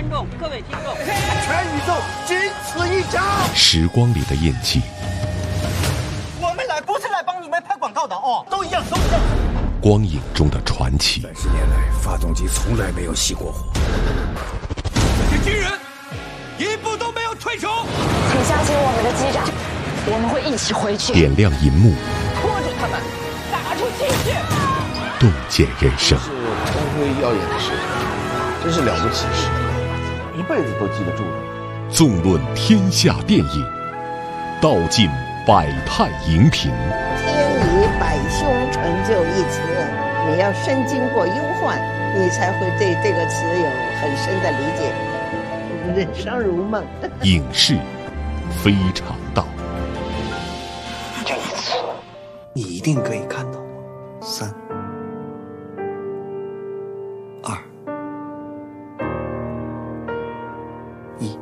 观众、各位听众， 全宇宙仅此一家。 时光里的印记， 我们来不是来帮你们拍广告的哦，都一样，都一样。 光影中的传奇。 30年来，发动机从来没有熄过火。 这些军人一步都没有退出。 请相信我们的机长，我们会一起回去。 点亮银幕， 拖住他们，打出精血， 洞见人生。 是光辉耀眼的事，真是了不起的事，一辈子都记得住的。 纵论天下电影，道尽百态荧屏。 天以百凶成就一词，你要深经过忧患，你才会对这个词有很深的理解。人生如梦， 影视非常道。 这一次， 你一定可以看到3、2、1。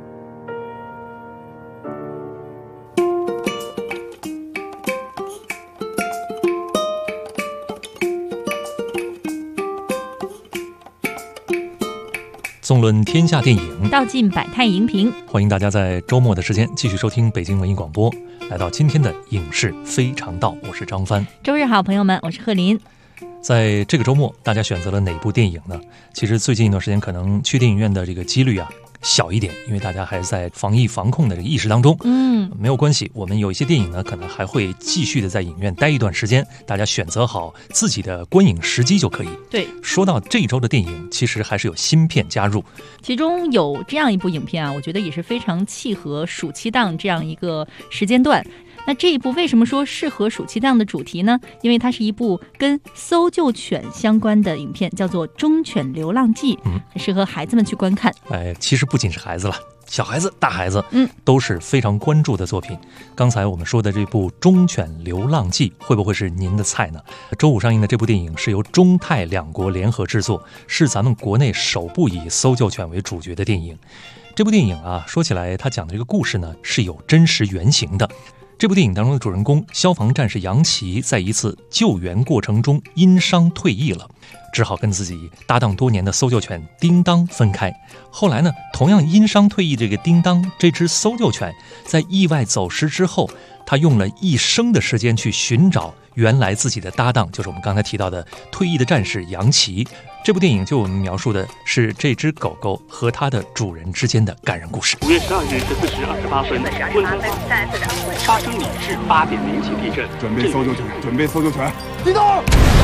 纵论天下电影， 道尽百态荧屏。 欢迎大家在周末的时间继续收听北京文艺广播，来到今天的影视非常道，我是张帆。 周日好，朋友们，我是贺林。 在这个周末，大家选择了哪部电影呢？其实最近一段时间，可能去电影院的这个几率小一点，因为大家还是在防疫防控的这个意识当中。没有关系，我们有一些电影呢，可能还会继续的在影院待一段时间，大家选择好自己的观影时机就可以。 对， 说到这一周的电影，其实还是有新片加入， 其中有这样一部影片我觉得也是非常契合暑期档这样一个时间段。那这一部为什么说适合暑期档的主题呢？因为它是一部跟搜救犬相关的影片，叫做《忠犬流浪记》，很适合孩子们去观看。 其实不仅是孩子了，小孩子、大孩子，都是非常关注的作品。刚才我们说的这部《忠犬流浪记》会不会是您的菜呢？周五上映的这部电影是由中泰两国联合制作，是咱们国内首部以搜救犬为主角的电影。这部电影说起来，它讲的这个故事呢是有真实原型的。这部电影当中的主人公消防战士杨奇，在一次救援过程中因伤退役了，只好跟自己搭档多年的搜救犬叮当分开。后来呢，同样因伤退役这个叮当这只搜救犬，在意外走失之后，他用了一生的时间去寻找原来自己的搭档，就是我们刚才提到的退役的战士杨奇。这部电影就我们描述的是这只狗狗和它的主人之间的感人故事。 5月12日14时28分，温哥华发生里氏8.07地震。 准备搜救犬，准备搜救犬， 叮当！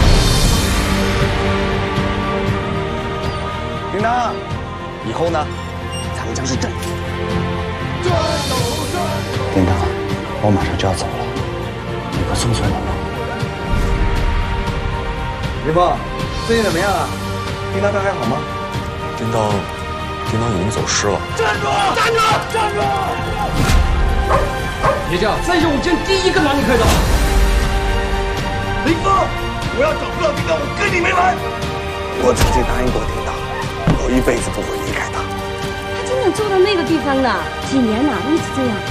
叮当，以后呢，咱们将是战友。 叮当，我马上就要走了，你快送送我吗？ 林峰，最近怎么样啊？叮当他还好吗？ 叮当已经走失了。 站住！站住！站住！ 别这样，35间第一个哪里开的？ 林峰，我要找不到叮当，我跟你没完！ 我曾经答应过叮当，我一辈子不会离开他。 他真的住到那个地方了，几年了，一直这样。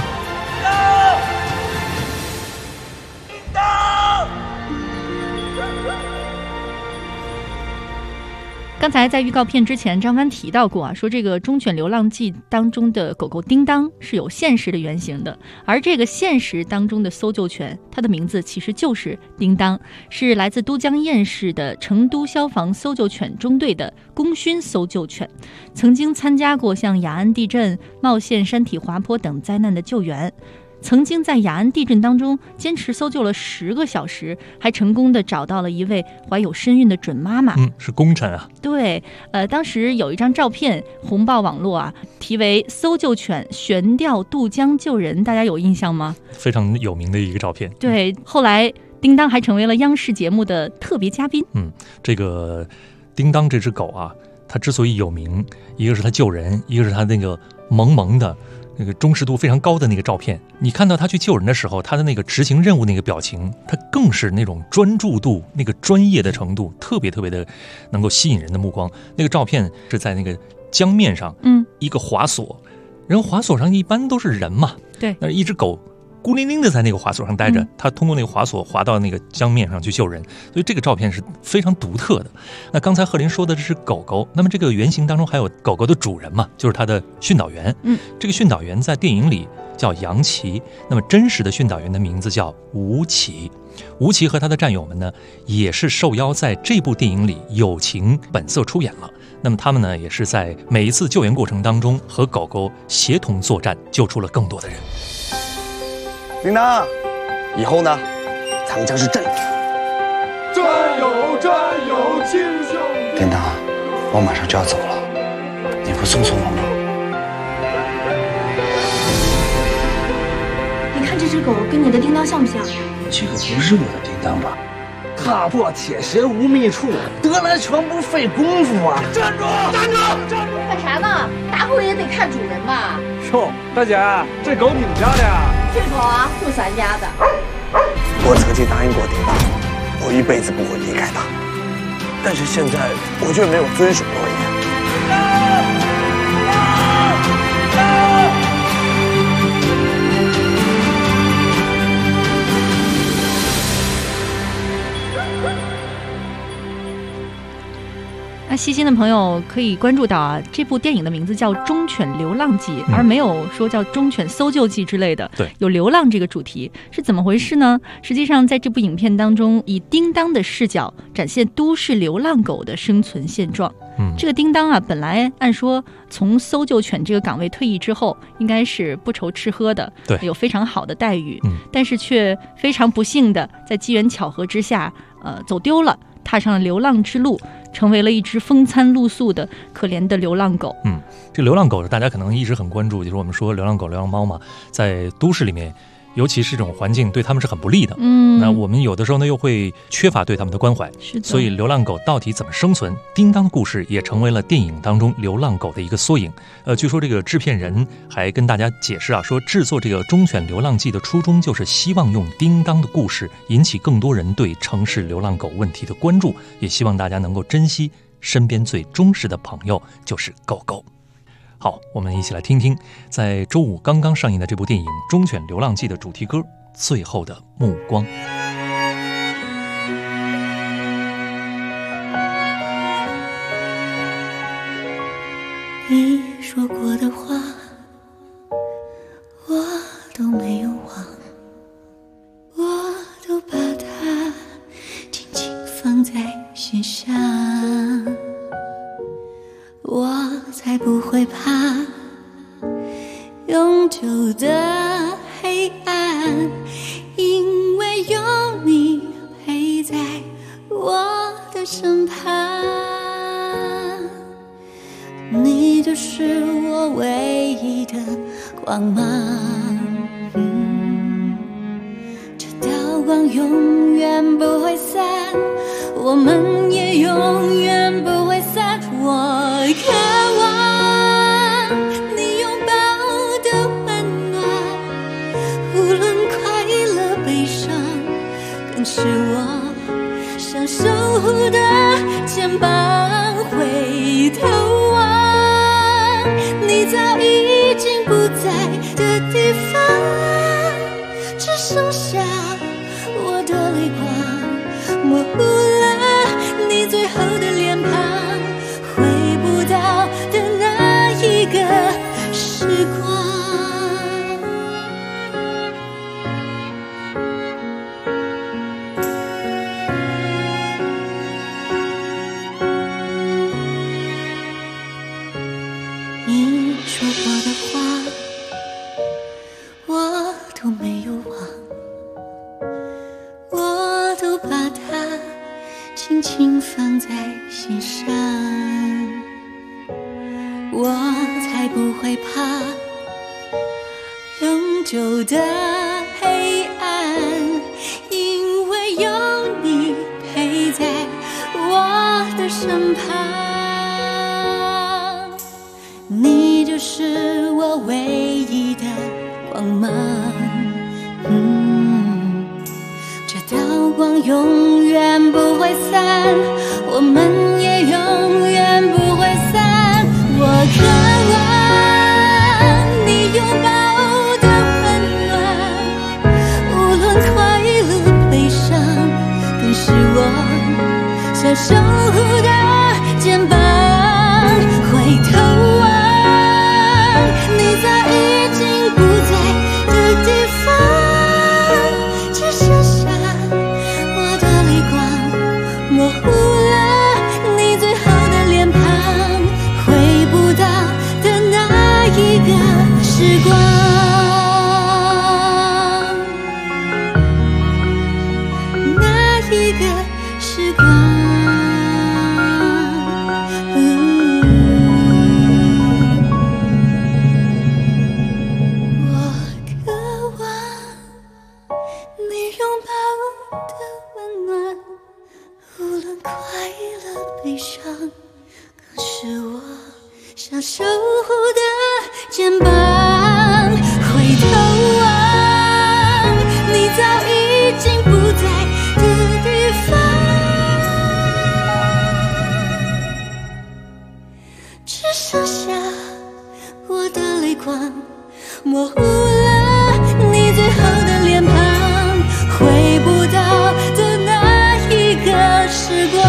刚才在预告片之前，张帆提到过说这个《忠犬流浪记》当中的狗狗叮当是有现实的原型的，而这个现实当中的搜救犬，它的名字其实就是叮当，是来自都江堰市的成都消防搜救犬中队的功勋搜救犬，曾经参加过像雅安地震、茂县山体滑坡等灾难的救援。曾经在雅安地震当中坚持搜救了10个小时，还成功的找到了一位怀有身孕的准妈妈。 是功臣啊。 对，当时有一张照片红爆网络题为搜救犬悬吊渡江救人，大家有印象吗？ 非常有名的一个照片。 对，后来叮当还成为了央视节目的特别嘉宾。 这个叮当这只狗它之所以有名，一个是它救人，一个是它那个萌萌的那个忠实度非常高的那个照片，你看到他去救人的时候，他的那个执行任务那个表情，他更是那种专注度、那个专业的程度，特别的能够吸引人的目光。那个照片是在那个江面上，一个滑索，人滑索上一般都是人嘛， 对， 那一只狗孤零零的在那个滑索上待着，他通过那个滑索滑到那个江面上去救人，所以这个照片是非常独特的。那刚才贺林说的这是狗狗，那么这个原型当中还有狗狗的主人嘛，就是他的训导员。这个训导员在电影里叫杨奇，那么真实的训导员的名字叫吴奇。吴奇和他的战友们呢，也是受邀在这部电影里友情本色出演了。那么他们呢，也是在每一次救援过程当中和狗狗协同作战，救出了更多的人。 叮当，以后呢，咱们将是阵地。 战友，战友，亲兄弟。 叮当，我马上就要走了，你不送送我吗？ 你看这只狗跟你的叮当像不像？ 这个不是我的叮当吧？ 踏破铁鞋无觅处，得来全不费功夫啊！站住！站住！站住！ 干啥呢？打狗也得看主人吧？ 哟，大姐，这狗你们家的呀？ 这狗啊，就咱家的。 我曾经答应过叮当，我一辈子不会离开他，但是现在我却没有遵守诺言。 那细心的朋友可以关注到啊，这部电影的名字叫《忠犬流浪记》，而没有说叫《忠犬搜救记》之类的。 对， 有流浪这个主题是怎么回事呢？实际上，在这部影片当中，以叮当的视角展现都市流浪狗的生存现状。这个叮当啊，本来按说从搜救犬这个岗位退役之后，应该是不愁吃喝的， 对， 有非常好的待遇，但是却非常不幸的在机缘巧合之下，走丢了，踏上了流浪之路，成为了一只风餐露宿的可怜的流浪狗。 这个流浪狗大家可能一直很关注，就是我们说流浪狗、流浪猫嘛，在都市里面，尤其是这种环境对他们是很不利的。那我们有的时候呢又会缺乏对他们的关怀，所以流浪狗到底怎么生存？叮当的故事也成为了电影当中流浪狗的一个缩影。据说这个制片人还跟大家解释啊，说制作这个《忠犬流浪记》的初衷就是希望用叮当的故事引起更多人对城市流浪狗问题的关注，也希望大家能够珍惜身边最忠实的朋友就是狗狗。好，我们一起来听听在周五刚刚上映的这部电影《忠犬流浪记》的主题歌《最后的目光》。 你说过的话我都没有忘，我都把它紧紧放在心上，我才不会怕永久的黑暗，因为有你陪在我的身旁，你就是我唯一的光芒，这道光永远不会散，我们也永远不会散，我渴望你拥抱的温暖，无论快乐悲伤，更是我想守护的肩膀，回头望你早已经不在的地方，只剩下我的泪光，模糊了你最后的脸庞，回不到的那一个时光。你说过的话我都没有忘，我都把它轻轻放在心上，我才不会怕永久的黑暗，因为有你陪在我的身旁，你就是我唯一的光芒，这道光永远不会散，我们也永远不会散，我渴望你拥抱的温暖， 悲伤，可是我想守护的肩膀。回头望，你早已经不在的地方，只剩下我的泪光，模糊了你最后的脸庞，回不到的那一个时光。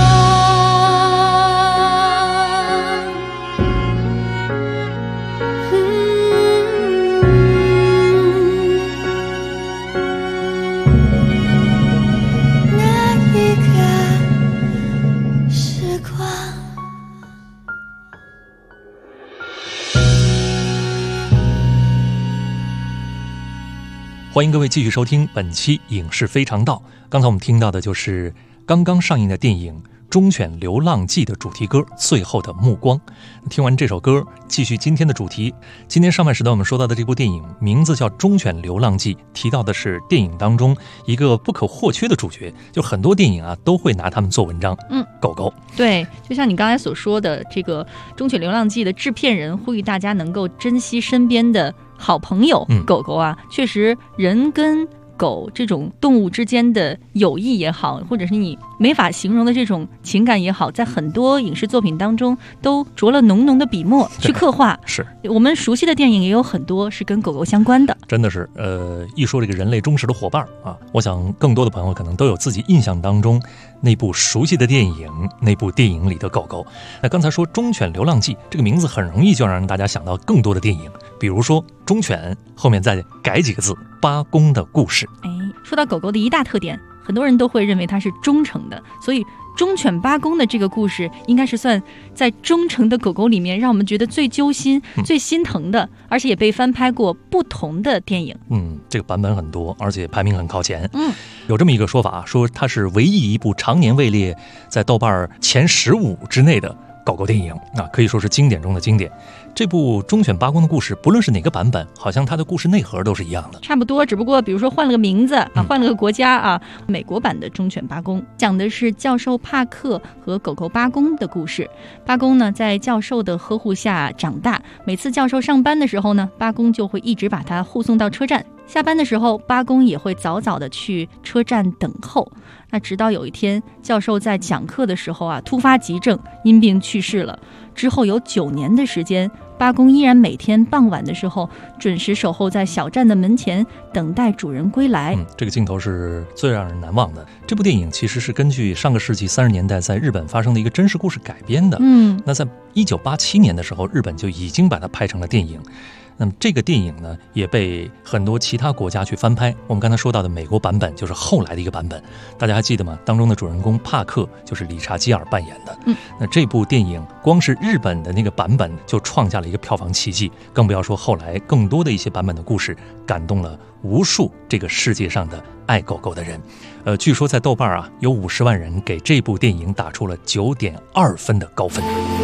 欢迎各位继续收听本期影视非常道。刚才我们听到的就是刚刚上映的电影《忠犬流浪记》的主题歌《最后的目光》。听完这首歌，继续今天的主题。今天上半时段我们说到的这部电影名字叫《忠犬流浪记》，提到的是电影当中一个不可或缺的主角，就很多电影啊都会拿他们做文章。狗狗。 对，就像你刚才所说的，这个《忠犬流浪记》的制片人呼吁大家能够珍惜身边的好朋友狗狗啊，确实人跟狗这种动物之间的友谊也好，或者是你没法形容的这种情感也好，在很多影视作品当中都着了浓浓的笔墨去刻画。 是我们熟悉的电影也有很多是跟狗狗相关的。 真的是一说这个人类忠实的伙伴啊，我想更多的朋友可能都有自己印象当中那部熟悉的电影，那部电影里的狗狗。那刚才说《忠犬流浪记》这个名字很容易就让大家想到更多的电影，比如说忠犬后面再改几个字，八公的故事。 说到狗狗的一大特点，很多人都会认为它是忠诚的，所以忠犬八公的这个故事应该是算在忠诚的狗狗里面让我们觉得最揪心、最心疼的，而且也被翻拍过不同的电影。 这个版本很多，而且排名很靠前。有这么一个说法，说它是唯一一部常年位列在豆瓣前15之内的狗狗电影，可以说是经典中的经典。这部忠犬八公的故事，不论是哪个版本，好像它的故事内核都是一样的， 差不多，只不过比如说换了个名字换了个国家啊。美国版的忠犬八公讲的是教授帕克和狗狗八公的故事。八公呢，在教授的呵护下长大，每次教授上班的时候呢，八公就会一直把他护送到车站。下班的时候，八公也会早早的去车站等候。那直到有一天，教授在讲课的时候啊，突发急症，因病去世了。之后有9年的时间，八公依然每天傍晚的时候准时守候在小站的门前，等待主人归来。 这个镜头是最让人难忘的。这部电影其实是根据上个世纪30年代在日本发生的一个真实故事改编的。那在1987年的时候，日本就已经把它拍成了电影。那么这个电影呢，也被很多其他国家去翻拍。我们刚才说到的美国版本就是后来的一个版本，大家还记得吗？当中的主人公帕克就是理查基尔扮演的。那这部电影光是日本的那个版本就创下了一个票房奇迹，更不要说后来更多的一些版本的故事，感动了无数这个世界上的爱狗狗的人。据说在豆瓣啊，有50万人给这部电影打出了9.2分的高分。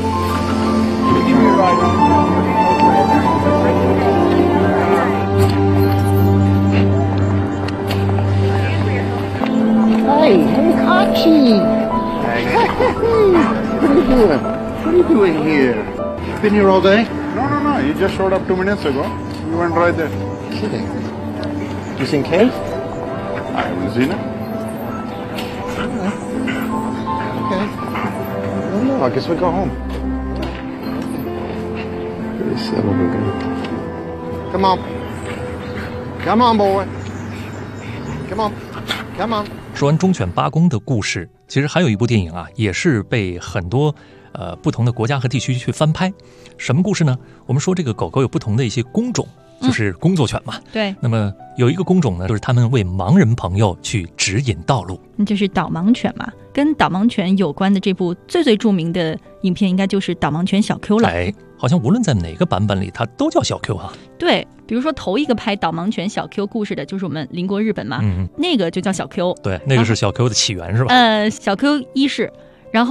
Hey, Kachi! What are you doing? What are you doing here? Been here all day? No. You just showed up 2 minutes ago. You went right there. Kidding. You seen Kate? I haven't seen her. Okay. I don't know. I guess we go home. Really son of a gun. Come on. Come on, boy. Come on. Come on. 说完忠犬八公的故事，其实还有一部电影啊，也是被很多不同的国家和地区去翻拍。什么故事呢？我们说这个狗狗有不同的一些工种，就是工作犬嘛。 对。 那么有一个工种呢，就是他们为盲人朋友去指引道路， 就是导盲犬嘛。跟导盲犬有关的这部最著名的影片，应该就是导盲犬小 Q 了。 好像无论在哪个版本里，它都叫小 Q 啊。 对，比如说头一个拍导盲犬小 Q 故事的就是我们邻国日本嘛，那个就叫小 Q。 对，那个是小 Q 的起源是吧？ 小 Q 一世，然后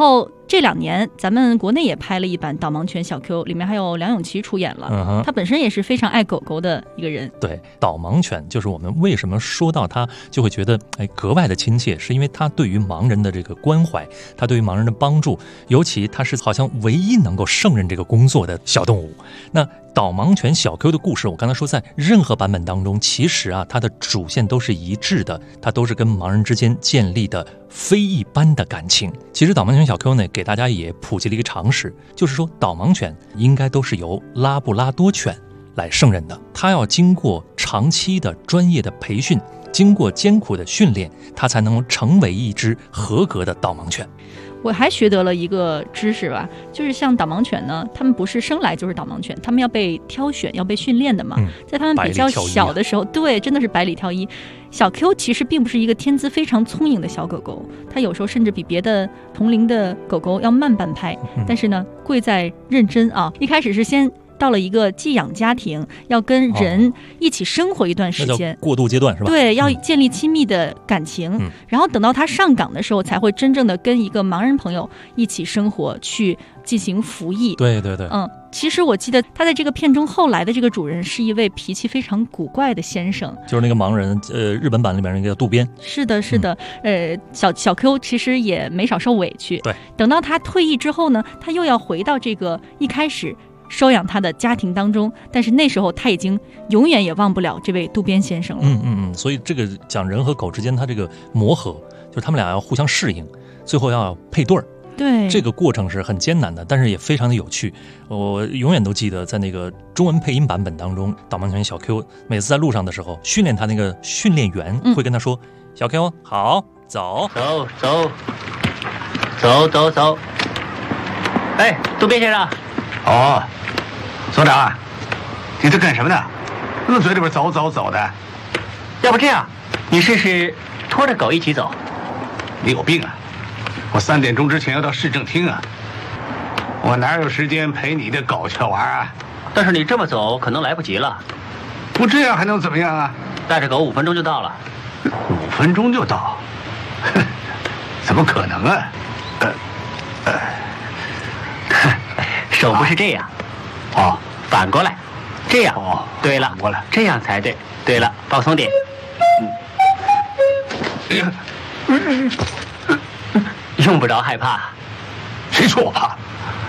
这2年咱们国内也拍了一版导盲犬小 Q， 里面还有梁咏琪出演了，他本身也是非常爱狗狗的一个人。 对，导盲犬就是我们为什么说到它就会觉得格外的亲切，是因为它对于盲人的这个关怀，它对于盲人的帮助，尤其它是好像唯一能够胜任这个工作的小动物。那导盲犬小 Q 的故事，我刚才说在任何版本当中，其实啊，它的主线都是一致的，它都是跟盲人之间建立的非一般的感情。其实导盲犬小 Q 呢，给大家也普及了一个常识，就是说导盲犬应该都是由拉布拉多犬来胜任的，它要经过长期的专业的培训，经过艰苦的训练，它才能成为一只合格的导盲犬。 我还学得了一个知识吧，就是像导盲犬呢，他们不是生来就是导盲犬，他们要被挑选要被训练的嘛，在他们比较小的时候，对，真的是百里挑一。小 Q 其实并不是一个天资非常聪颖的小狗狗，它有时候甚至比别的同龄的狗狗要慢半拍，但是呢贵在认真啊。一开始是先到了一个寄养家庭，要跟人一起生活一段时间， 过渡阶段是吧？ 对，要建立亲密的感情，然后等到他上岗的时候，才会真正的跟一个盲人朋友一起生活，去进行服役。 对对对， 其实我记得他在这个片中后来的这个主人是一位脾气非常古怪的先生， 就是那个盲人，日本版里面那个渡边。 是的，是的，小 Q 其实也没少受委屈。 对， 等到他退役之后呢，他又要回到这个一开始收养他的家庭当中，但是那时候他已经永远也忘不了这位渡边先生了。 所以这个讲人和狗之间他这个磨合，就是他们俩要互相适应，最后要配对儿。 对， 这个过程是很艰难的，但是也非常的有趣。我永远都记得在那个中文配音版本当中，导盲犬小 Q 每次在路上的时候，训练他那个训练员会跟他说：“小 Q 好，走走走走走走。”哎，渡边先生。 哦，所长，你在干什么呢？那嘴里边走走走的。 要不这样，你试试拖着狗一起走。 你有病啊！我3点钟之前要到市政厅啊，我哪有时间陪你的狗去玩啊？ 但是你这么走可能来不及了。 不这样还能怎么样啊？ 带着狗5分钟就到了。 5分钟就到？怎么可能啊？ 手不是这样，反过来，这样。对了， 过来， 这样才对。对了，放松点。用不着害怕。 谁说我怕？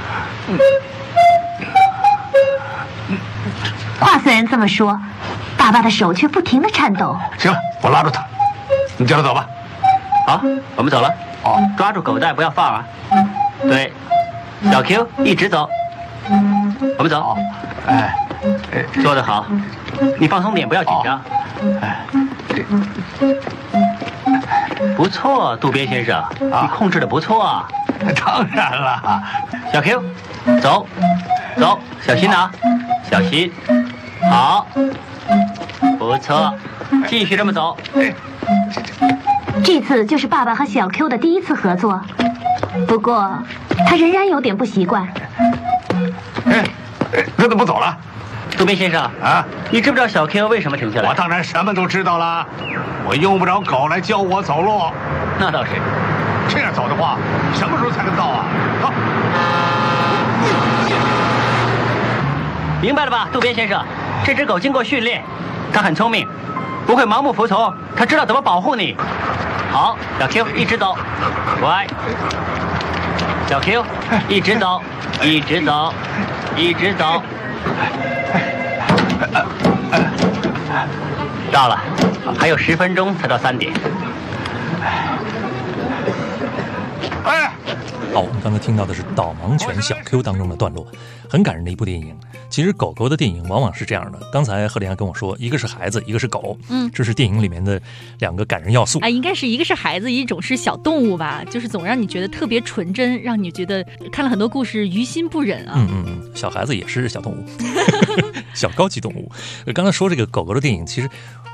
话虽然这么说，爸爸的手却不停地颤抖。 行了，我拉住他，你叫他走吧。 好，我们走了。抓住狗带不要放啊。对，小 Q 一直走。我们走。做得好，你放松点，不要紧张。不错，渡边先生，你控制得不错啊。 当然了。 小 Q， 走，走，小心啊，小心。好，不错，继续这么走。 这次就是爸爸和小 Q 的第一次合作，不过他仍然有点不习惯。 他怎么不走了？ 渡边先生啊， 你知不知道小 Q 为什么停下来？ 我当然什么都知道了，我用不着狗来教我走路。 那倒是。 这样走的话，什么时候才能到啊？走。 明白了吧，渡边先生？这只狗经过训练，它很聪明，不会盲目服从，它知道怎么保护你。好，小 Q 一直走，乖。小 Q 一直走，一直走，一直走。到了，还有10分钟才到3点。 好，我们刚才听到的是《导盲犬小 Q》当中的段落，很感人的一部电影。其实狗狗的电影往往是这样的，刚才贺连还跟我说，一个是孩子，一个是狗，这是电影里面的2个感人要素。 应该是一个是孩子，一种是小动物吧，就是总让你觉得特别纯真，让你觉得看了很多故事于心不忍啊。 小孩子也是小动物，小高级动物。刚才说这个狗狗的电影，其实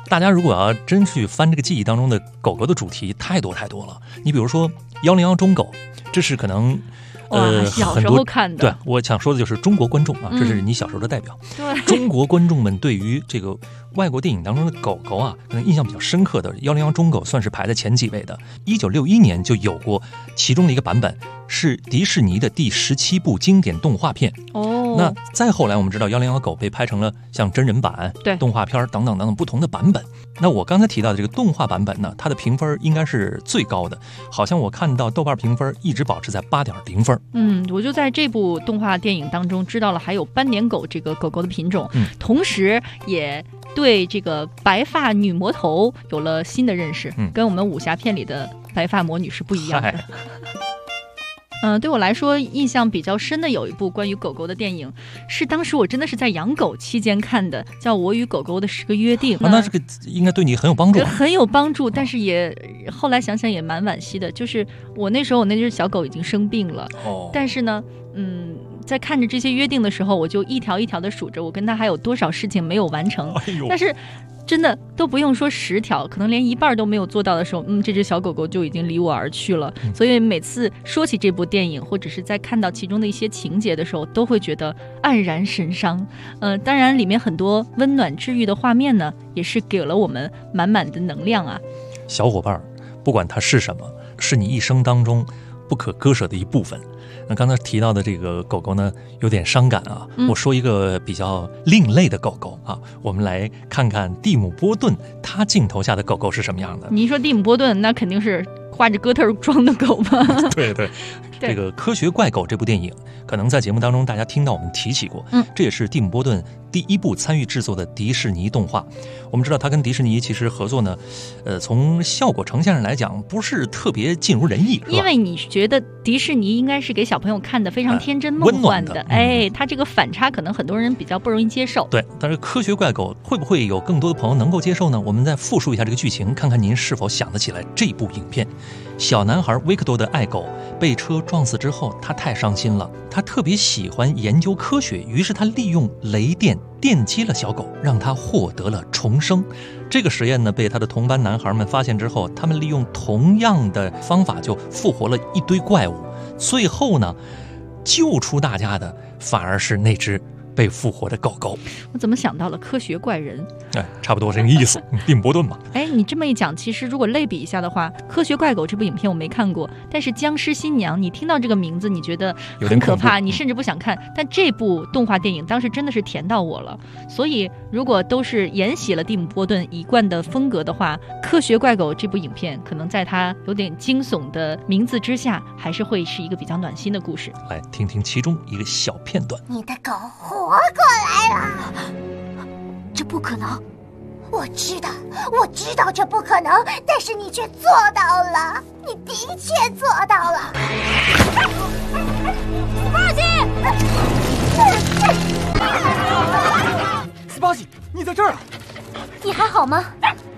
大家如果要真去翻这个记忆当中的狗狗的主题，太多太多了。你比如说101中狗，这是可能小时候看的。 对，我想说的就是中国观众啊，这是你小时候的代表。 对， 中国观众们对于这个外国电影当中的狗狗啊，可能印象比较深刻的101中狗算是排在前几位的。1961年就有过其中的一个版本，是迪士尼的第17部经典动画片。那再后来我们知道101狗被拍成了像真人版、动画片等等等等不同的版本。那我刚才提到的这个动画版本呢，它的评分应该是最高的，好像我看到豆瓣评分一直保持在8.0分。 我就在这部动画电影当中知道了还有斑点狗这个狗狗的品种，同时也对这个白发女魔头有了新的认识，跟我们武侠片里的白发魔女是不一样的。对我来说印象比较深的有一部关于狗狗的电影，是当时我真的是在养狗期间看的，叫《我与狗狗的10个约定》。 那这个应该对你很有帮助。 很有帮助，但是也后来想想也蛮惋惜的，就是我那时候我那只小狗已经生病了，但是呢在看着这些约定的时候，我就一条一条的数着我跟它还有多少事情没有完成。但是真的都不用说10条，可能连一半都没有做到的时候，这只小狗狗就已经离我而去了。所以每次说起这部电影，或者是在看到其中的一些情节的时候，都会觉得黯然神伤。当然里面很多温暖治愈的画面呢，也是给了我们满满的能量啊。 小伙伴，不管它是什么，是你一生当中不可割舍的一部分。那刚才提到的这个狗狗呢，有点伤感啊。我说一个比较另类的狗狗啊，我们来看看蒂姆·波顿他镜头下的狗狗是什么样的。 你一说蒂姆·波顿，那肯定是画着哥特装的狗吧？ 对，这个《科学怪狗》这部电影，可能在节目当中大家听到我们提起过。这也是蒂姆·波顿第一部参与制作的迪士尼动画。我们知道他跟迪士尼其实合作呢，从效果呈现上来讲不是特别尽如人意， 因为你觉得迪士尼应该是给小朋友看的非常天真梦幻的，他这个反差可能很多人比较不容易接受。 对，但是科学怪狗会不会有更多的朋友能够接受呢？我们再复述一下这个剧情，看看您是否想得起来这部影片。小男孩维克多的爱狗被车撞死之后，他太伤心了，他特别喜欢研究科学，于是他利用雷电电击了小狗，让他获得了重生。这个实验呢，被他的同班男孩们发现之后，他们利用同样的方法就复活了一堆怪物。最后呢，救出大家的反而是那只被复活的狗狗。 我怎么想到了科学怪人？ 差不多这个意思。蒂姆·波顿嘛。 你这么一讲，其实如果类比一下的话，科学怪狗这部影片我没看过，但是僵尸新娘，你听到这个名字你觉得很可怕，你甚至不想看。但这部动画电影当时真的是甜到我了。所以如果都是沿袭了蒂姆·波顿一贯的风格的话，科学怪狗这部影片可能在它有点惊悚的名字之下，还是会是一个比较暖心的故事。 来听听其中一个小片段。 你的狗活过来了，这不可能！我知道这不可能，但是你却做到了，你的确做到了。 斯巴西，你在这儿啊？ 你还好吗？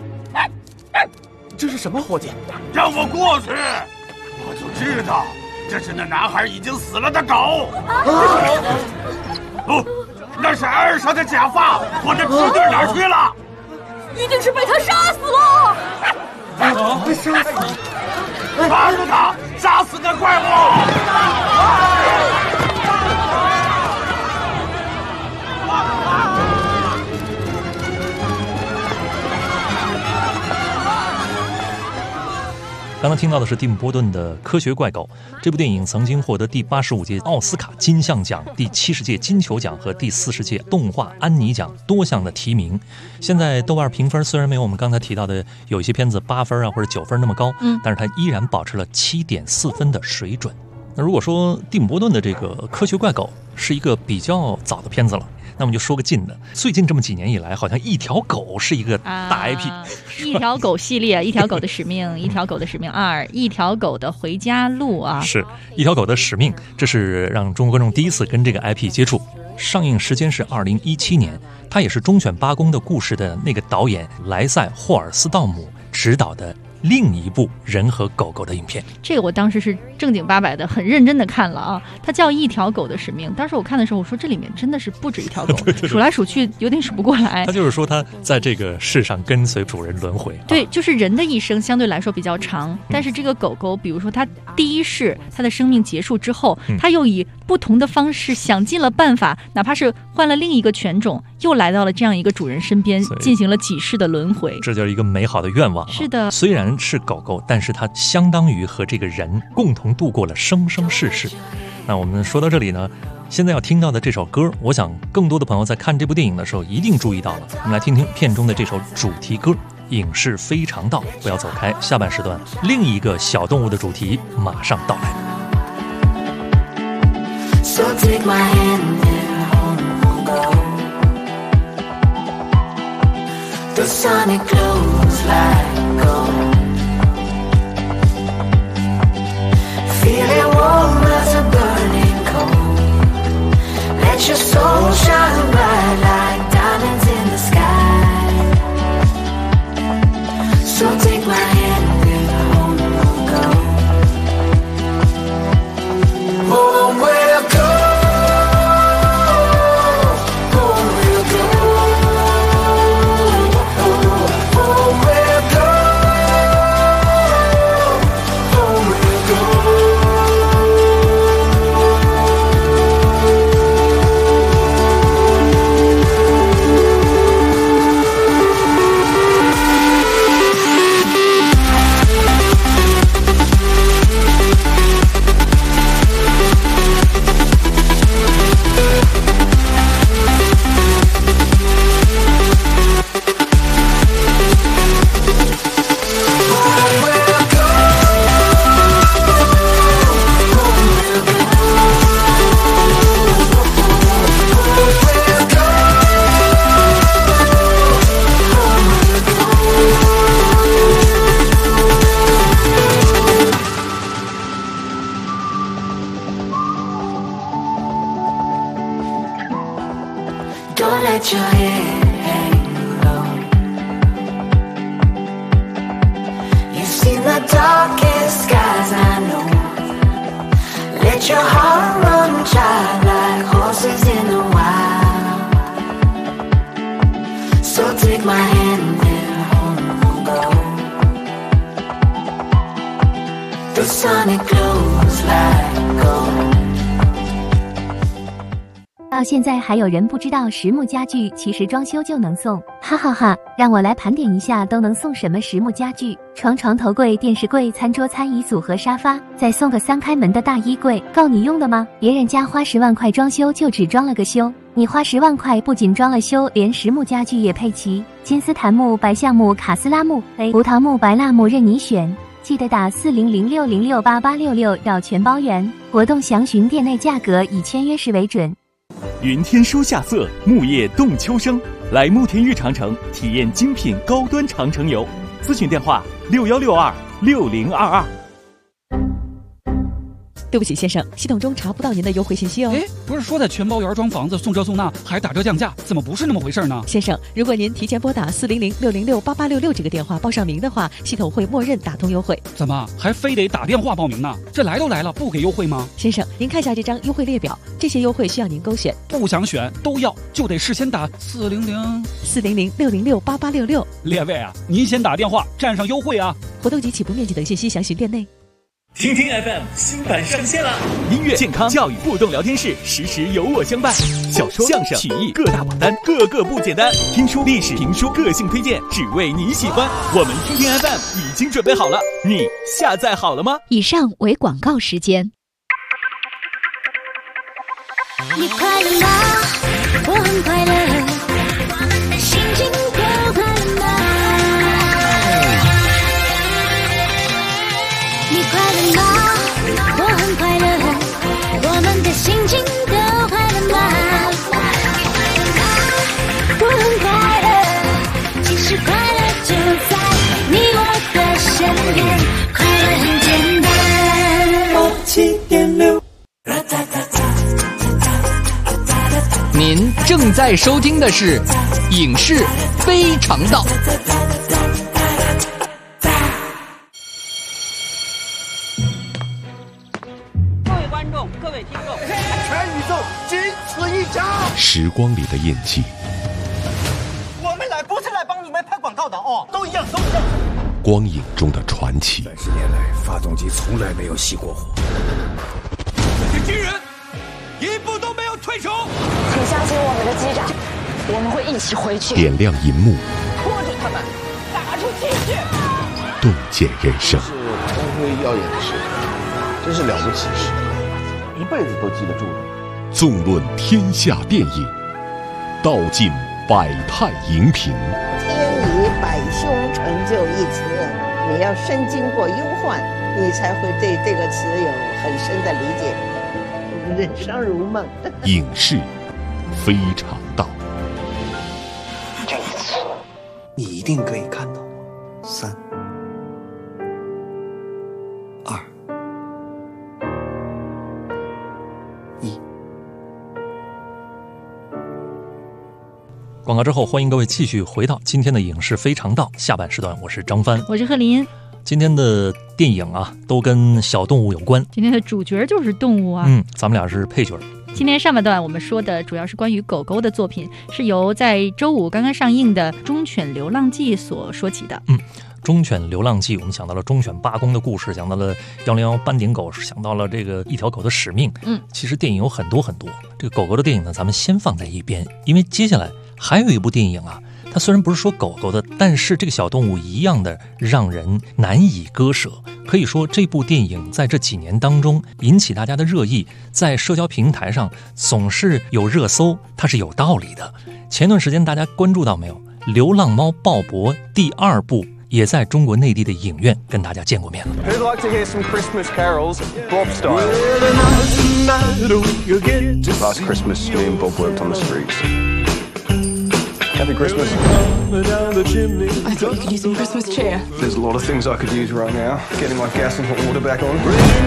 这是什么伙计？ 让我过去！我就知道，这是那男孩已经死了的狗。那是艾尔莎的假发，我的侄女哪儿去了？ 一定是被他杀死了！ 被杀死！抓住他，杀死那怪物！ 刚刚听到的是蒂姆·波顿的《科学怪狗》。这部电影曾经获得第85届奥斯卡金像奖、第70届金球奖和第40届动画安妮奖多项的提名。现在豆瓣评分虽然没有我们刚才提到的有一些片子8分或者9分那么高，但是它依然保持了7.4分的水准。那如果说蒂姆·波顿的这个《科学怪狗》是一个比较早的片子了，那我们就说个近的。最近这么几年以来，好像一条狗是一个大 IP， 一条狗系列，一条狗的使命，一条狗的使命2，一条狗的回家路啊， 是一条狗的使命。这是让中国观众第一次跟这个 IP 接触。上映时间是2017年，它也是忠犬八公的故事的那个导演莱塞·霍尔斯道姆执导的另一部人和狗狗的影片。 这个我当时是正经八百的、很认真的看了啊。它叫《一条狗的使命》。当时我看的时候，我说这里面真的是不止一条狗，数来数去有点数不过来。 它就是说，它在这个世上跟随主人轮回。 对，就是人的一生相对来说比较长，但是这个狗狗，比如说它第一世它的生命结束之后，它又以不同的方式想尽了办法，哪怕是换了另一个犬种，又来到了这样一个主人身边，进行了几世的轮回。 这就是一个美好的愿望。 是的， 虽然是狗狗，但是它相当于和这个人共同度过了生生世世。那我们说到这里呢，现在要听到的这首歌，我想更多的朋友在看这部电影的时候一定注意到了。我们来听听片中的这首主题歌《影视非常道》，不要走开，下半时段另一个小动物的主题马上到来。 So take my hand and we'll go. The sonic glows like gold. Feel it warm as a burning coal. Let your soul shine bright like diamonds in the sky. So take my hand and home we'll go. Home we'll go. Home we'll go. Home we'll go. Home we'll go. Don't let your head hang low. You've seen the darkest skies, I know. Let your heart run child like horses in the wild. So take my hand and home we'll go. The sonic glows like gold. 到现在还有人不知道实木家具其实装修就能送，哈哈哈！让我来盘点一下都能送什么实木家具：床、头柜、电视柜、餐桌、餐椅组合、沙发，再送个3开门的大衣柜，够你用的吗？别人家花10万块装修就只装了个修，你花10万块不仅装了修，连实木家具也配齐，金丝檀木、白橡木、卡斯拉木、葡萄木、白蜡木任你选。记得打4006068866绕全包圆，活动详询店内价格，以签约时为准。 云天书夏色，木叶动秋生。来慕田峪长城体验精品高端长城游，咨询电话61626022。 对不起，先生，系统中查不到您的优惠信息哦。 哎，不是说在全包园装房子送这送那还打折降价，怎么不是那么回事呢？ 先生，如果您提前拨打4006068866这个电话报上名的话，系统会默认打通优惠。 怎么还非得打电话报名呢？这来都来了，不给优惠吗？ 先生，您看一下这张优惠列表，这些优惠需要您勾选。 不想选都要，就得事先打 4006068866。 列位啊，您先打电话占上优惠啊！ 活动及起步面积等信息详询店内。 听听 FM 新版上线了，音乐、健康、教育、互动聊天室，时时有我相伴。小说、相声、曲艺各大榜单，个个不简单。听书、历史、评书、个性推荐，只为你喜欢。我们听听 FM 已经准备好了，你下载好了吗？ 以上为广告时间。 你快乐吗？我很快乐，心情够快乐吗？你快乐吗？我很快乐，我们的心情都快乐吗？我很快乐，其实快乐就在你我的身边，快乐很简单。 您正在收听的是《影视非常道》。 奏，仅此一家。 时光里的印记， 我们来不是来帮你们拍广告的哦，都一样，都一样。 光影中的传奇。 30年来，发动机从来没有熄过火。 这些军人一步都没有退出。 请相信我们的机长，我们会一起回去。 点亮银幕， 拖住他们，打出气势， 洞见人生。 是光辉耀眼的时刻，真是了不起事，一辈子都记得住的。 纵论天下电影，道尽百态荧屏。 天理百凶成就一词，你要身经过忧患，你才会对这个词有很深的理解。人生如梦。 影视非常道。 这一次，你一定可以看到我。3、2、1。 广告之后，欢迎各位继续回到今天的影视非常道下半时段，我是张帆， 我是贺林。 今天的电影啊，都跟小动物有关。 今天的主角就是动物啊。 咱们俩是配角。 今天上半段我们说的主要是关于狗狗的作品，是由在周五刚刚上映的《忠犬流浪记》所说起的。 忠犬流浪记，我们想到了忠犬罢工的故事，想到了101斑点狗，想到了这个一条狗的使命。其实电影有很多很多，这个狗狗的电影呢，咱们先放在一边，因为接下来还有一部电影啊，它虽然不是说狗狗的，但是这个小动物一样的让人难以割舍。可以说这部电影在这几年当中引起大家的热议，在社交平台上总是有热搜，它是有道理的。前段时间大家关注到没有，《流浪猫鲍勃》第2部也在中国内地的影院跟大家见过面了。 Who'd like to hear some Christmas carols, Bob style? Last Christmas, me and Bob worked on the streets. Happy Christmas. I thought you could use some Christmas cheer. There's a lot of things I could use right now. Getting my gas and hot water back on.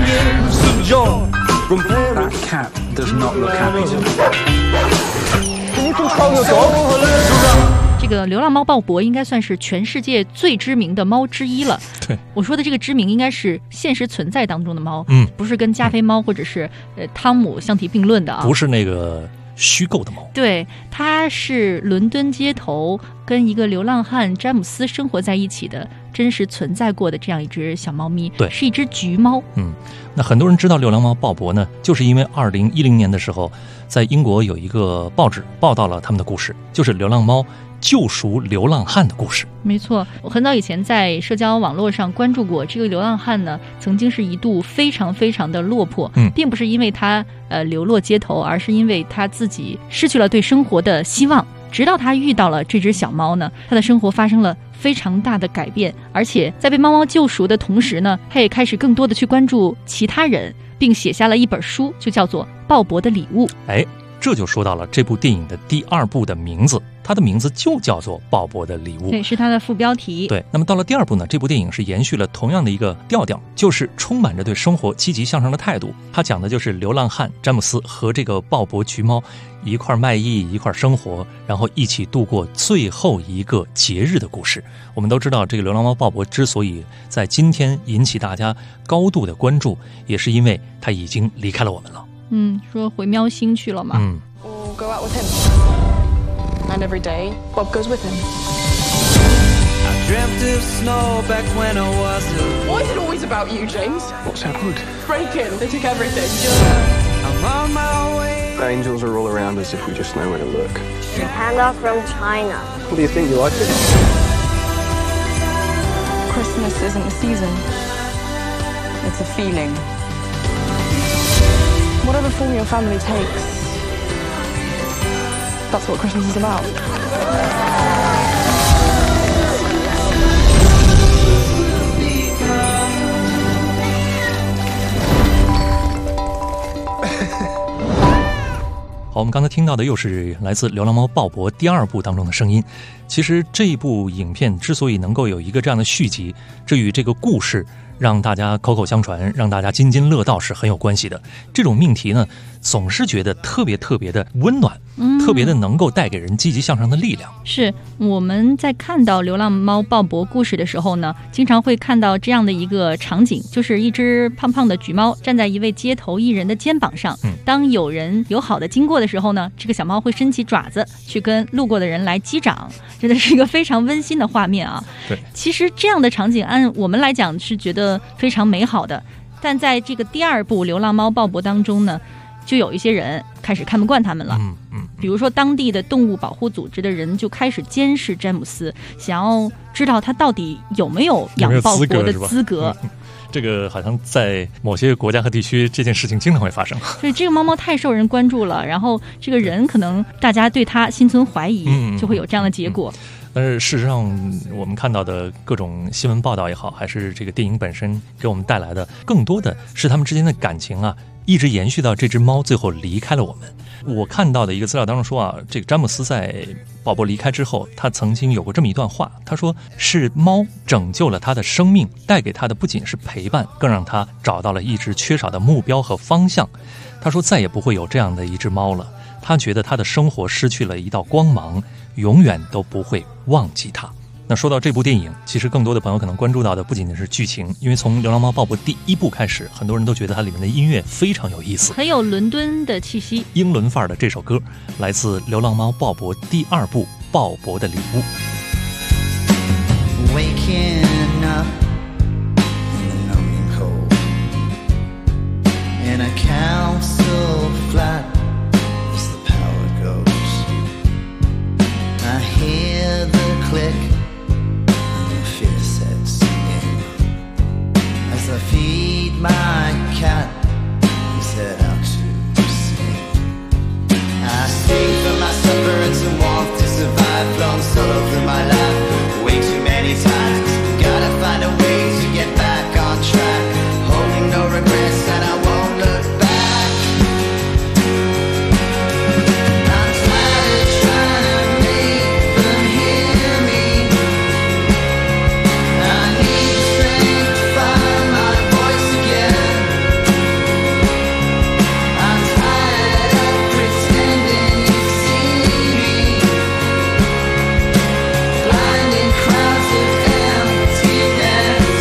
That cat does not look happy to me. Can you control your dog? 这个流浪猫鲍勃应该算是全世界最知名的猫之一了。 对， 我说的这个知名应该是现实存在当中的猫，不是跟加菲猫或者是汤姆相提并论的啊， 不是那个虚构的猫。 对，它是伦敦街头跟一个流浪汉詹姆斯生活在一起的真实存在过的这样一只小猫咪。 对， 是一只橘猫。 那很多人知道流浪猫鲍勃呢，就是因为2010年的时候，在英国有一个报纸报道了他们的故事，就是流浪猫救赎流浪汉的故事。 没错，我很早以前在社交网络上关注过这个流浪汉呢，曾经是一度非常非常的落魄，并不是因为他流落街头，而是因为他自己失去了对生活的希望。直到他遇到了这只小猫呢，他的生活发生了非常大的改变，而且在被猫猫救赎的同时呢，他也开始更多的去关注其他人，并写下了一本书，就叫做《鲍勃的礼物》。 这就说到了这部电影的第2部的名字，它的名字就叫做《鲍勃的礼物》， 对，是它的副标题。 对，那么到了第2部呢，这部电影是延续了同样的一个调调，就是充满着对生活积极向上的态度。它讲的就是流浪汉詹姆斯和这个鲍勃橘猫一块卖艺，一块生活，然后一起度过最后一个节日的故事。我们都知道，这个流浪猫鲍勃之所以在今天引起大家高度的关注，也是因为它已经离开了我们了。 说回喵星去了嘛。 We'll go out with him. And every day, Bob goes with him. I dreamt of snow back when I was a... Why is it always about you, James? What's happened? Break-in. They took everything. I'm on my way. Angels are all around us if we just know where to look. The panda from China. What do you think? You like it? Christmas isn't a season. It's a feeling. Whatever form your family takes, that's what Christmas is about. 好，我们刚才听到的又是来自《流浪猫鲍勃》第2部当中的声音。其实这一部影片之所以能够有一个这样的续集，这与这个故事让大家口口相传，让大家津津乐道是很有关系的。这种命题呢， 总是觉得特别的温暖，特别的能够带给人积极向上的力量。 是我们在看到流浪猫鲍勃故事的时候呢，经常会看到这样的一个场景，就是一只胖胖的橘猫站在一位街头艺人的肩膀上，当有人友好的经过的时候呢，这个小猫会伸起爪子去跟路过的人来击掌，真的是一个非常温馨的画面啊。 对， 其实这样的场景按我们来讲是觉得非常美好的，但在这个第2部《流浪猫鲍勃》当中呢，就有一些人开始看不惯他们了。比如说当地的动物保护组织的人就开始监视詹姆斯，想要知道他到底有没有养鲍勃的资格。 这个好像在某些国家和地区这件事情经常会发生。 所以这个猫猫太受人关注了，然后这个人可能大家对他心存怀疑，就会有这样的结果。 但是事实上我们看到的各种新闻报道也好，还是这个电影本身给我们带来的，更多的是他们之间的感情啊，一直延续到这只猫最后离开了我们。我看到的一个资料当中说啊，这个詹姆斯在鲍勃离开之后，他曾经有过这么一段话，他说是猫拯救了他的生命，带给他的不仅是陪伴，更让他找到了一直缺少的目标和方向。他说再也不会有这样的一只猫了，他觉得他的生活失去了一道光芒，永远都不会忘记它。那说到这部电影，其实更多的朋友可能关注到的不仅仅是剧情，因为从《流浪猫鲍勃》第1部开始，很多人都觉得它里面的音乐非常有意思， 很有伦敦的气息， 英伦范儿的这首歌来自《流浪猫鲍勃》第2部《鲍勃的礼物》。 Waking up in the numbing cold in a council flat as the power goes. I hear the click and the fear sets in as I feed my cat and set out to sing. I sing for my supper and some warmth to survive, flown solo through my life way too many times. Gotta find a way to get back on track, holding no regrets and I won't look back. I'm tired of trying to make them hear me. I need strength to find my voice again. I'm tired of pretending you see me, blind in crowds of emptiness.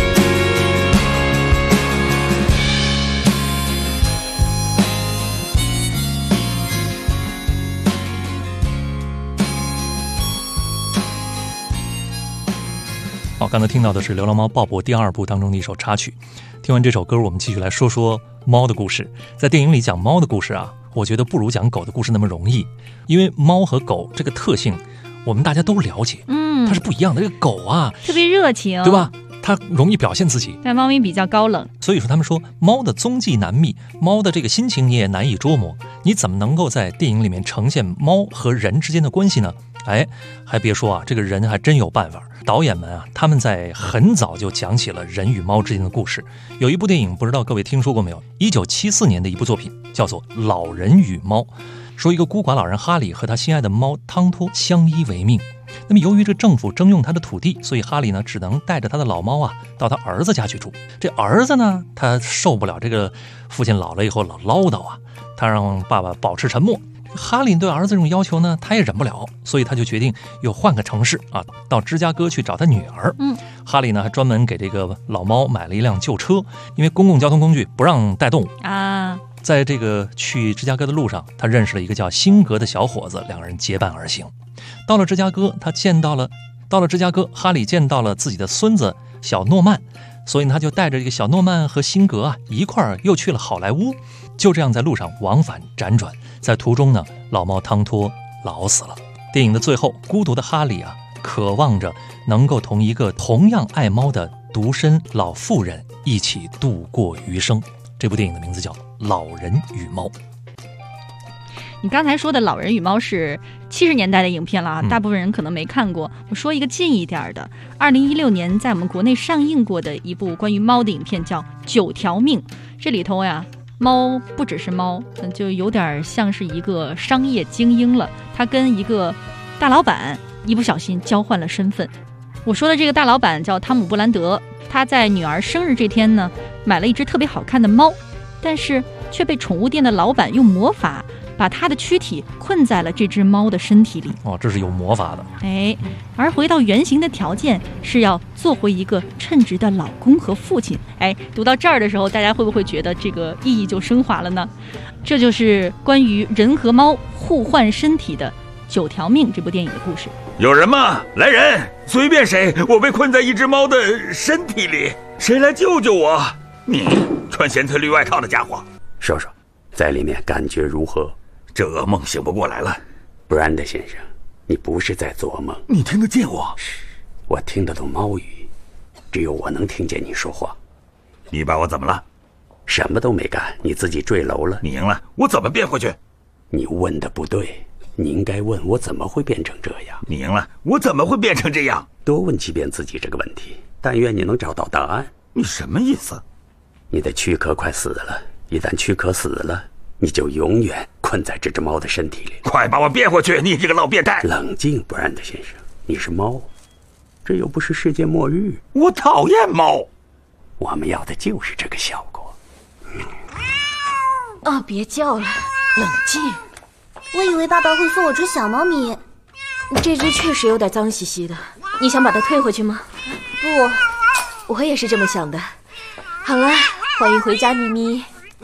好，刚才听到的是《流浪猫鲍勃》第2部当中的一首插曲。听完这首歌，我们继续来说说猫的故事。在电影里讲猫的故事啊，我觉得不如讲狗的故事那么容易，因为猫和狗这个特性，我们大家都了解，它是不一样的。这个狗啊， 特别热情， 对吧？它容易表现自己， 但猫咪比较高冷， 所以说他们说猫的踪迹难觅，猫的这个心情你也难以捉摸。你怎么能够在电影里面呈现猫和人之间的关系呢？哎，还别说啊，这个人还真有办法。导演们啊，他们在很早就讲起了人与猫之间的故事。有一部电影，不知道各位听说过没有？1974年的一部作品，叫做《老人与猫》，说一个孤寡老人哈里和他心爱的猫汤托相依为命。那么由于这政府征用他的土地，所以哈里呢只能带着他的老猫啊到他儿子家去住。这儿子呢，他受不了这个父亲老了以后老唠叨啊，他让爸爸保持沉默。哈里对儿子这种要求呢，他也忍不了，所以他就决定又换个城市啊，到芝加哥去找他女儿。哈里呢还专门给这个老猫买了一辆旧车，因为公共交通工具不让带动物啊。 在这个去芝加哥的路上，他认识了一个叫辛格的小伙子，两个人结伴而行。到了芝加哥，哈里见到了自己的孙子小诺曼，所以他就带着这个小诺曼和辛格啊一块儿又去了好莱坞。就这样在路上往返辗转，在途中呢，老猫汤托老死了。电影的最后，孤独的哈里啊，渴望着能够同一个同样爱猫的独身老妇人一起度过余生。这部电影的名字叫《老人与猫》。 你刚才说的《老人与猫》是70年代的影片了啊，大部分人可能没看过。我说一个近一点的，2016年在我们国内上映过的一部关于猫的影片，叫《9条命》。这里头呀，猫不只是猫，就有点像是一个商业精英了。他跟一个大老板一不小心交换了身份。我说的这个大老板叫汤姆·布兰德，他在女儿生日这天呢，买了一只特别好看的猫，但是却被宠物店的老板用魔法把他的躯体困在了这只猫的身体里。 哦，这是有魔法的。 哎，而回到原型的条件是要做回一个称职的老公和父亲。哎，读到这儿的时候，大家会不会觉得这个意义就升华了呢？这就是关于人和猫互换身体的9条命这部电影的故事。 有人吗？来人，随便谁，我被困在一只猫的身体里，谁来救救我？你穿咸翠绿外套的家伙， 说说，在里面感觉如何？ 这噩梦醒不过来了。 布兰德先生，你不是在做梦。 你听得见我？ 我听得懂猫语，只有我能听见你说话。 你把我怎么了？ 什么都没干，你自己坠楼了。 你赢了，我怎么变回去？ 你问的不对，你应该问我怎么会变成这样。 你赢了，我怎么会变成这样？ 多问几遍自己这个问题，但愿你能找到答案。 你什么意思？ 你的躯壳快死了，一旦躯壳死了，你就永远困在这只猫的身体里。 快把我变回去，你这个老变态！ 冷静，布兰德先生，你是猫，这又不是世界末日。 我讨厌猫。 我们要的就是这个效果。 啊，别叫了，冷静。 我以为爸爸会送我只小猫咪， 这只确实有点脏兮兮的，你想把它退回去吗？ 不， 我也是这么想的。好了，欢迎回家，咪咪。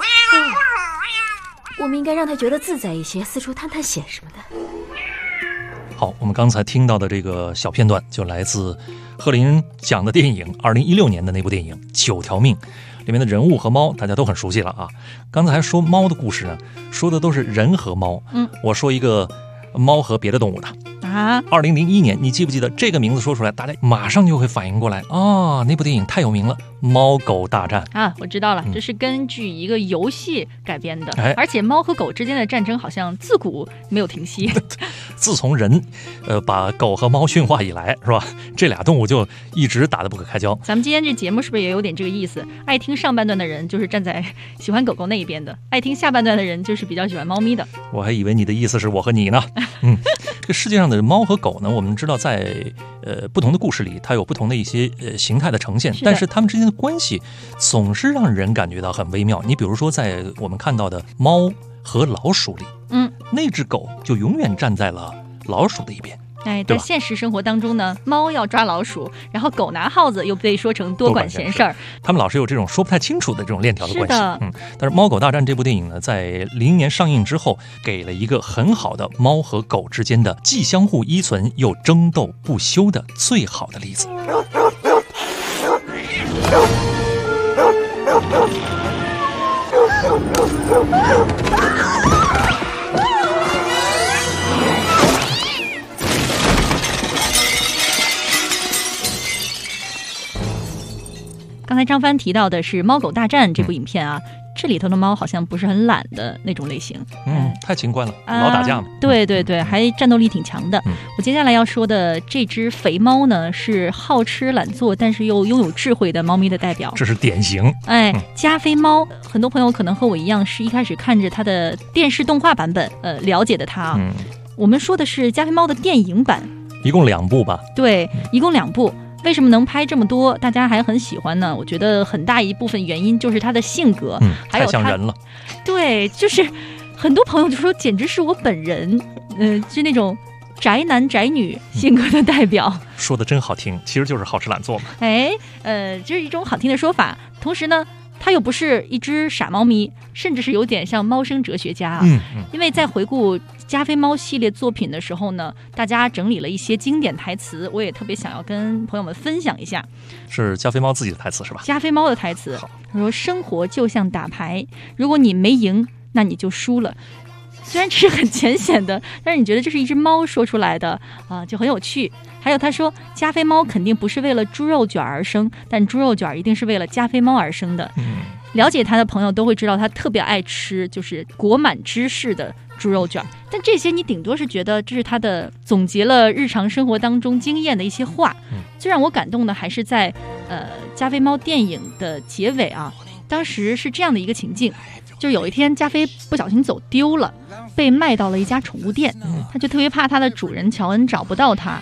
我们应该让它觉得自在一些，四处探探险什么的。 好，我们刚才听到的这个小片段就来自贺林讲的电影，2016年的那部电影《9条命》。里面的人物和猫大家都很熟悉了啊。刚才说猫的故事呢，说的都是人和猫。我说一个猫和别的动物的啊。2001年，你记不记得这个名字说出来，大家马上就会反应过来啊？那部电影太有名了，《猫狗大战》 啊，我知道了，这是根据一个游戏改编的， 而且猫和狗之间的战争好像自古没有停息。 自从人把狗和猫驯化以来，是吧？这俩动物就一直打得不可开交。 咱们今天这节目是不是也有点这个意思？爱听上半段的人就是站在喜欢狗狗那一边的，爱听下半段的人就是比较喜欢猫咪的。 我还以为你的意思是我和你呢。这个世界上的猫和狗呢，我们知道在不同的故事里，它有不同的一些形态的呈现，但是它们之间的关系总是让人感觉到很微妙。你比如说，在我们看到的猫和老鼠里，那只狗就永远站在了老鼠的一边。 哎，在现实生活当中呢，猫要抓老鼠，然后狗拿耗子，又被说成多管闲事儿。 他们老是有这种说不太清楚的这种链条的关系。但是《猫狗大战》这部电影呢，在00年上映之后，给了一个很好的猫和狗之间的既相互依存又争斗不休的最好的例子。 刚才张帆提到的是《猫狗大战》这部影片啊，这里头的猫好像不是很懒的那种类型， 太勤快了，老打架嘛。 对对对，还战斗力挺强的。我接下来要说的这只肥猫呢，是好吃懒做但是又拥有智慧的猫咪的代表， 这是典型。 加菲猫，很多朋友可能和我一样，是一开始看着它的电视动画版本了解的它啊。我们说的是加菲猫的电影版， 一共2部吧？ 对，一共2部。为什么能拍这么多，大家还很喜欢呢？我觉得很大一部分原因就是他的性格，还有太像人了。 对，就是很多朋友就说简直是我本人，是那种宅男宅女性格的代表。 说的真好听，其实就是好吃懒做嘛。 这是一种好听的说法。同时呢，它又不是一只傻猫咪，甚至是有点像猫生哲学家啊。因为在回顾加菲猫系列作品的时候呢，大家整理了一些经典台词，我也特别想要跟朋友们分享一下。 是加菲猫自己的台词是吧？ 加菲猫的台词，他说：“生活就像打牌，如果你没赢，那你就输了。”虽然这是很浅显的，但是你觉得这是一只猫说出来的啊，就很有趣。还有他说，加菲猫肯定不是为了猪肉卷而生，但猪肉卷一定是为了加菲猫而生的。了解他的朋友都会知道，他特别爱吃就是裹满芝士的猪肉卷，但这些你顶多是觉得这是他的总结了日常生活当中经验的一些话。最让我感动的还是在加菲猫电影的结尾啊，当时是这样的一个情境。就有一天加菲不小心走丢了，被卖到了一家宠物店，他就特别怕他的主人乔恩找不到他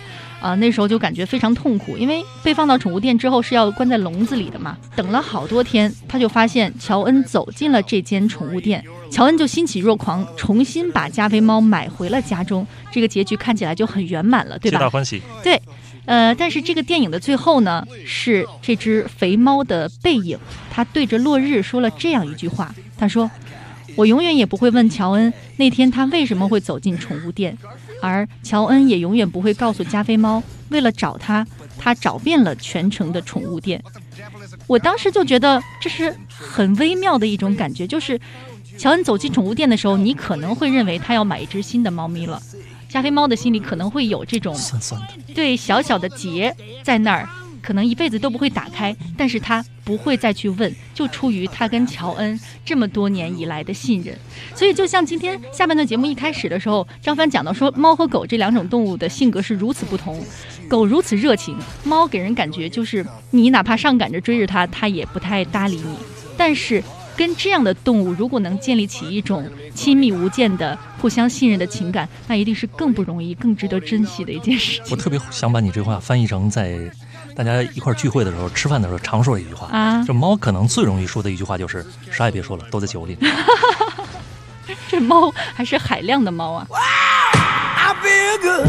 那时候就感觉非常痛苦，因为被放到宠物店之后是要关在笼子里的嘛。等了好多天，他就发现乔恩走进了这间宠物店，乔恩就欣喜若狂，重新把加菲猫买回了家中。这个结局看起来就很圆满了，对吧？ 皆大欢喜。 对。但是这个电影的最后呢，是这只肥猫的背影，他对着落日说了这样一句话，他说：我永远也不会问乔恩那天他为什么会走进宠物店，而乔恩也永远不会告诉加菲猫，为了找他找遍了全城的宠物店。我当时就觉得这是很微妙的一种感觉，就是乔恩走进宠物店的时候，你可能会认为他要买一只新的猫咪了，加菲猫的心里可能会有这种酸酸的， 对，小小的结在那儿，可能一辈子都不会打开，但是他不会再去问，就出于他跟乔恩这么多年以来的信任。所以就像今天下半段节目一开始的时候，张帆讲到说，猫和狗这两种动物的性格是如此不同，狗如此热情，猫给人感觉就是你哪怕上赶着追着它，它也不太搭理你。但是跟这样的动物如果能建立起一种亲密无间的互相信任的情感，那一定是更不容易更值得珍惜的一件事情。 我特别想把你这话翻译成在大家一块聚会的时候吃饭的时候常说的一句话啊，这猫可能最容易说的一句话就是啥也别说了，都在酒里。 这猫还是海量的猫啊。 I feel good.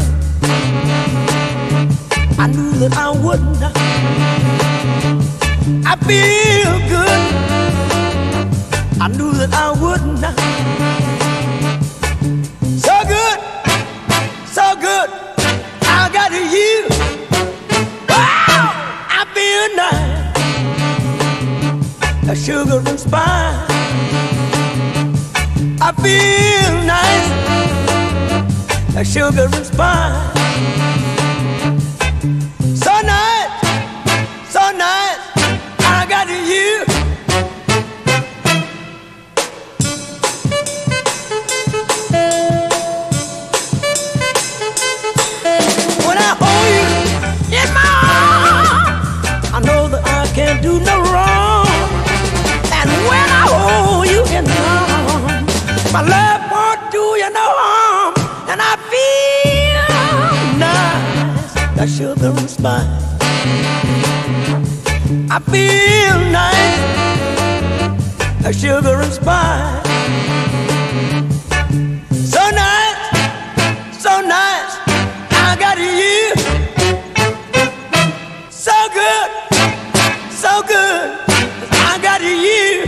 I knew that I wouldn't. I feel good. I knew that I wouldn't. So good, so good. I got you. Wow, I feel nice. A sugar and spice. I feel nice. A sugar and spice. So nice, so nice. I got you. When I hold you in my arms, I know that I can't do no wrong. And when I hold you in my arms, my love won't do you no harm. And I feel nice, that sugar and spice. I feel nice, that sugar and spice. So nice, so nice, I got you. So good, so good, I got you.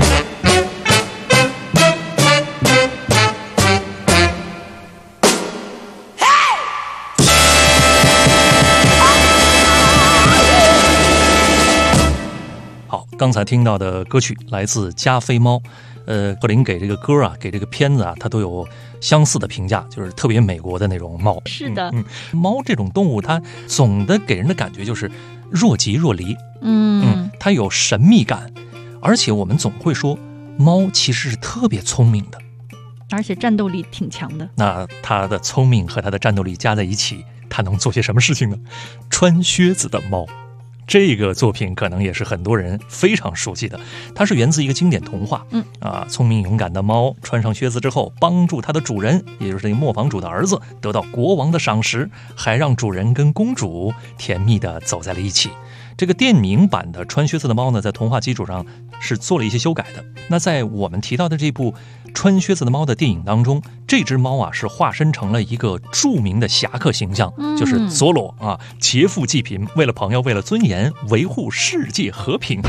Hey! 好，刚才听到的歌曲来自加菲猫。格林给这个歌啊，给这个片子啊，它都有相似的评价，就是特别美国的那种猫。 是的， 猫这种动物，它总的给人的感觉就是若即若离，它有神秘感，而且我们总会说，猫其实是特别聪明的， 而且战斗力挺强的。 那它的聪明和它的战斗力加在一起，它能做些什么事情呢？穿靴子的猫。这个作品可能也是很多人非常熟悉的，它是源自一个经典童话。聪明勇敢的猫穿上靴子之后，帮助它的主人，也就是这个磨坊主的儿子，得到国王的赏识，还让主人跟公主甜蜜地走在了一起。这个电影版的穿靴子的猫呢，在童话基础上是做了一些修改的。那在我们提到的这部穿靴子的猫的电影当中，这只猫啊是化身成了一个著名的侠客形象，就是佐罗啊，劫富济贫，为了朋友，为了尊严，维护世界和平。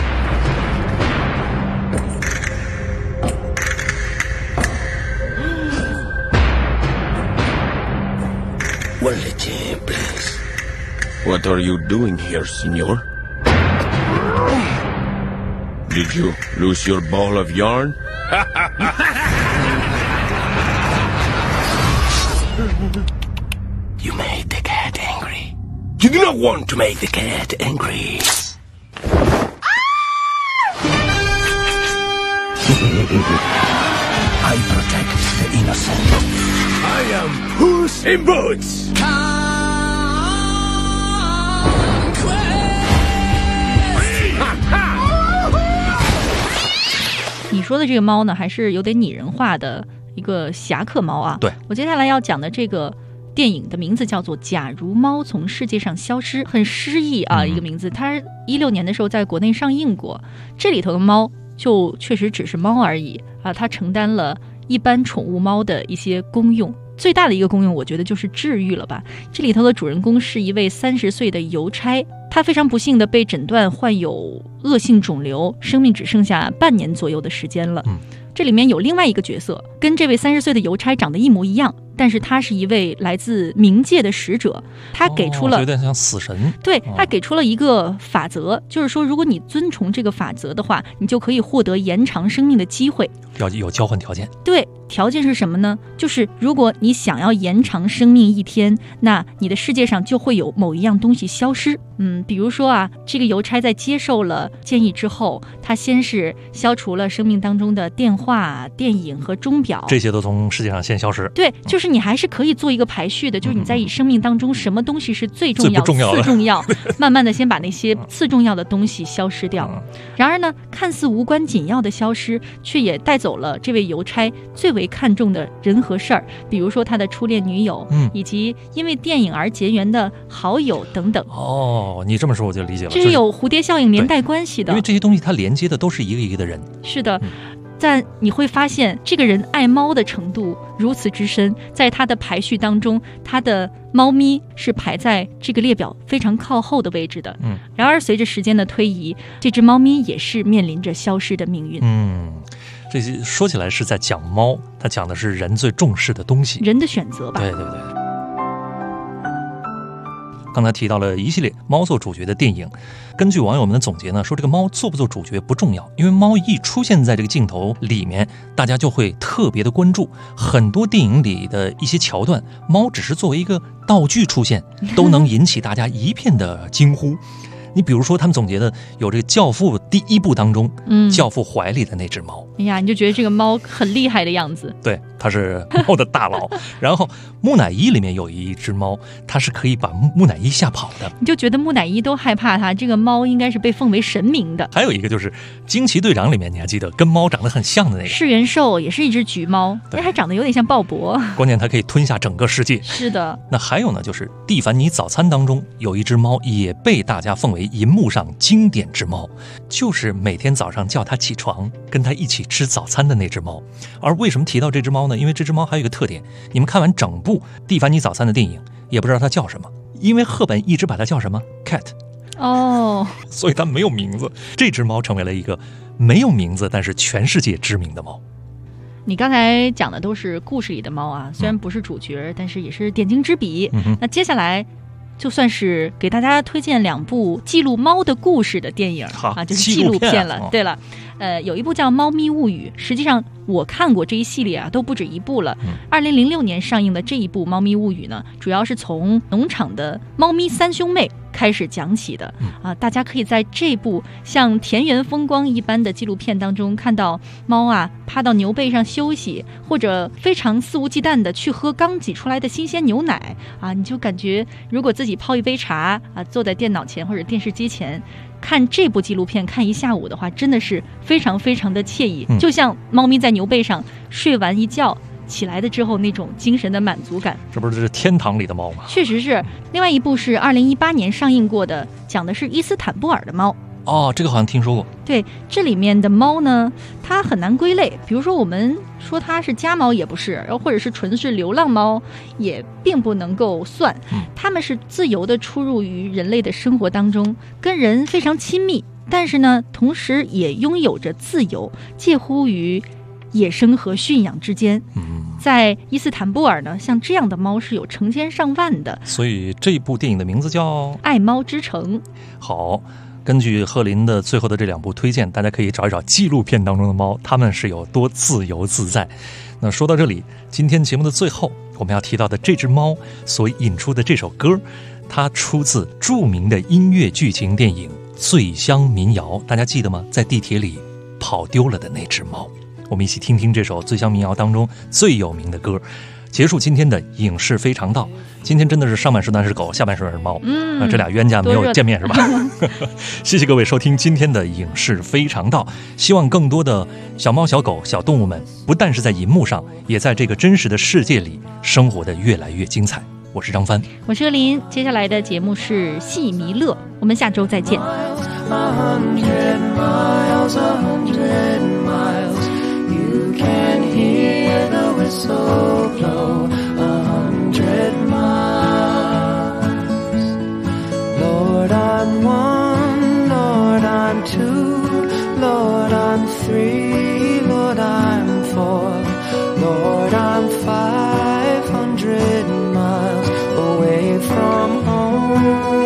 What are you doing here, senor? Did you lose your ball of yarn? You made the cat angry. You do not want to make the cat angry. I protect the innocent. I am Puss in Boots. 你说的这个猫呢，还是有点拟人化的一个侠客猫啊。 对， 我接下来要讲的这个电影的名字叫做《假如猫从世界上消失》，很诗意啊，一个名字。它16年的时候在国内上映过，这里头的猫就确实只是猫而已啊，它承担了一般宠物猫的一些功用。最大的一个功用，我觉得就是治愈了吧。这里头的主人公是一位30岁的邮差，他非常不幸的被诊断患有恶性肿瘤，生命只剩下半年左右的时间了。这里面有另外一个角色，跟这位30岁的邮差长得一模一样，但是他是一位来自冥界的使者，他给出了， 有点像死神。 对，他给出了一个法则，就是说，如果你遵从这个法则的话，你就可以获得延长生命的机会。 要有交换条件。 对，条件是什么呢？就是如果你想要延长生命1天，那你的世界上就会有某一样东西消失。比如说啊，这个邮差在接受了建议之后，他先是消除了生命当中的电话、电影和钟表， 这些都从世界上先消失。 对，就是你还是可以做一个排序的，就是你在你生命当中什么东西是最重要、 最不重要的、 次重要，慢慢的先把那些次重要的东西消失掉。然而呢，看似无关紧要的消失，却也带走了这位邮差最为看重的人和事儿，比如说他的初恋女友，以及因为电影而结缘的好友等等。 你这么说我就理解了， 这是有蝴蝶效应连带关系的， 因为这些东西它连接的都是一个一个的人。 是的。但你会发现这个人爱猫的程度如此之深，在他的排序当中，他的猫咪是排在这个列表非常靠后的位置的。然而随着时间的推移，这只猫咪也是面临着消失的命运。 这些说起来是在讲猫，它讲的是人最重视的东西， 人的选择吧。 对对对。刚才提到了一系列猫做主角的电影，根据网友们的总结呢，说这个猫做不做主角不重要，因为猫一出现在这个镜头里面，大家就会特别的关注。很多电影里的一些桥段，猫只是作为一个道具出现，都能引起大家一片的惊呼。你比如说他们总结的有这个《教父》第1部当中，教父怀里的那只猫， 哎呀，你就觉得这个猫很厉害的样子。 对，它是猫的大佬。然后木乃伊里面有一只猫，它是可以把木乃伊吓跑的， 你就觉得木乃伊都害怕它，这个猫应该是被奉为神明的。 还有一个就是惊奇队长里面，你还记得跟猫长得很像的那个噬元兽，也是一只橘猫，还长得有点像鲍勃， 关键它可以吞下整个世界。 是的。 那还有呢，就是蒂凡尼早餐当中有一只猫也被大家奉为银幕上经典之猫，就是每天早上叫它起床跟它一起吃早餐的那只猫。而为什么提到这只猫呢？因为这只猫还有一个特点，你们看完整部蒂凡尼早餐的电影也不知道它叫什么，因为赫本一直把它叫什么 cat 所以它没有名字。这只猫成为了一个没有名字但是全世界知名的猫。 你刚才讲的都是故事里的猫啊，虽然不是主角，但是也是点睛之笔。那接下来就算是给大家推荐2部记录猫的故事的电影啊，就是纪录片了。对了，有一部叫《猫咪物语》，实际上我看过这一系列啊，都不止1部了。2006年上映的这一部《猫咪物语》呢，主要是从农场的猫咪3兄妹开始讲起的啊，大家可以在这部像田园风光一般的纪录片当中看到猫啊趴到牛背上休息，或者非常肆无忌惮的去喝刚挤出来的新鲜牛奶啊，你就感觉如果自己泡一杯茶啊，坐在电脑前或者电视机前看这部纪录片看一下午的话，真的是非常非常的惬意，就像猫咪在牛背上睡完一觉起来的之后那种精神的满足感。 这不是天堂里的猫吗？ 确实是。另外一部是2018年上映过的，讲的是伊斯坦布尔的猫。 这个好像听说过。 对，这里面的猫呢，它很难归类。比如说我们说它是家猫也不是，然后或者是纯是流浪猫也并不能够算。它们是自由的出入于人类的生活当中，跟人非常亲密，但是呢，同时也拥有着自由，介乎于野生和驯养之间。在伊斯坦布尔呢，像这样的猫是有成千上万的。 所以这部电影的名字叫《 爱猫之城》。 好，根据贺林的最后的这2部推荐，大家可以找一找纪录片当中的猫，它们是有多自由自在。那说到这里，今天节目的最后，我们要提到的这只猫所引出的这首歌，它出自著名的音乐剧情电影《醉乡民谣》，大家记得吗？在地铁里跑丢了的那只猫。我们一起听听这首《醉乡民谣》当中最有名的歌，结束今天的影视非常道。今天真的是上半时段是狗，下半时段是猫，这俩冤家没有见面是吧？谢谢各位收听今天的影视非常道，希望更多的小猫小狗小动物们不但是在银幕上，也在这个真实的世界里生活得越来越精彩。 我是张帆， 我是林。接下来的节目是戏迷乐，我们下周再见。 100 miles, 100 miles, you can hear the whistle blow. 100 miles. Lord, I'm 1, Lord, I'm 2, Lord, I'm 3, Lord, I'm 4, Lord, I'm 500 miles away from home,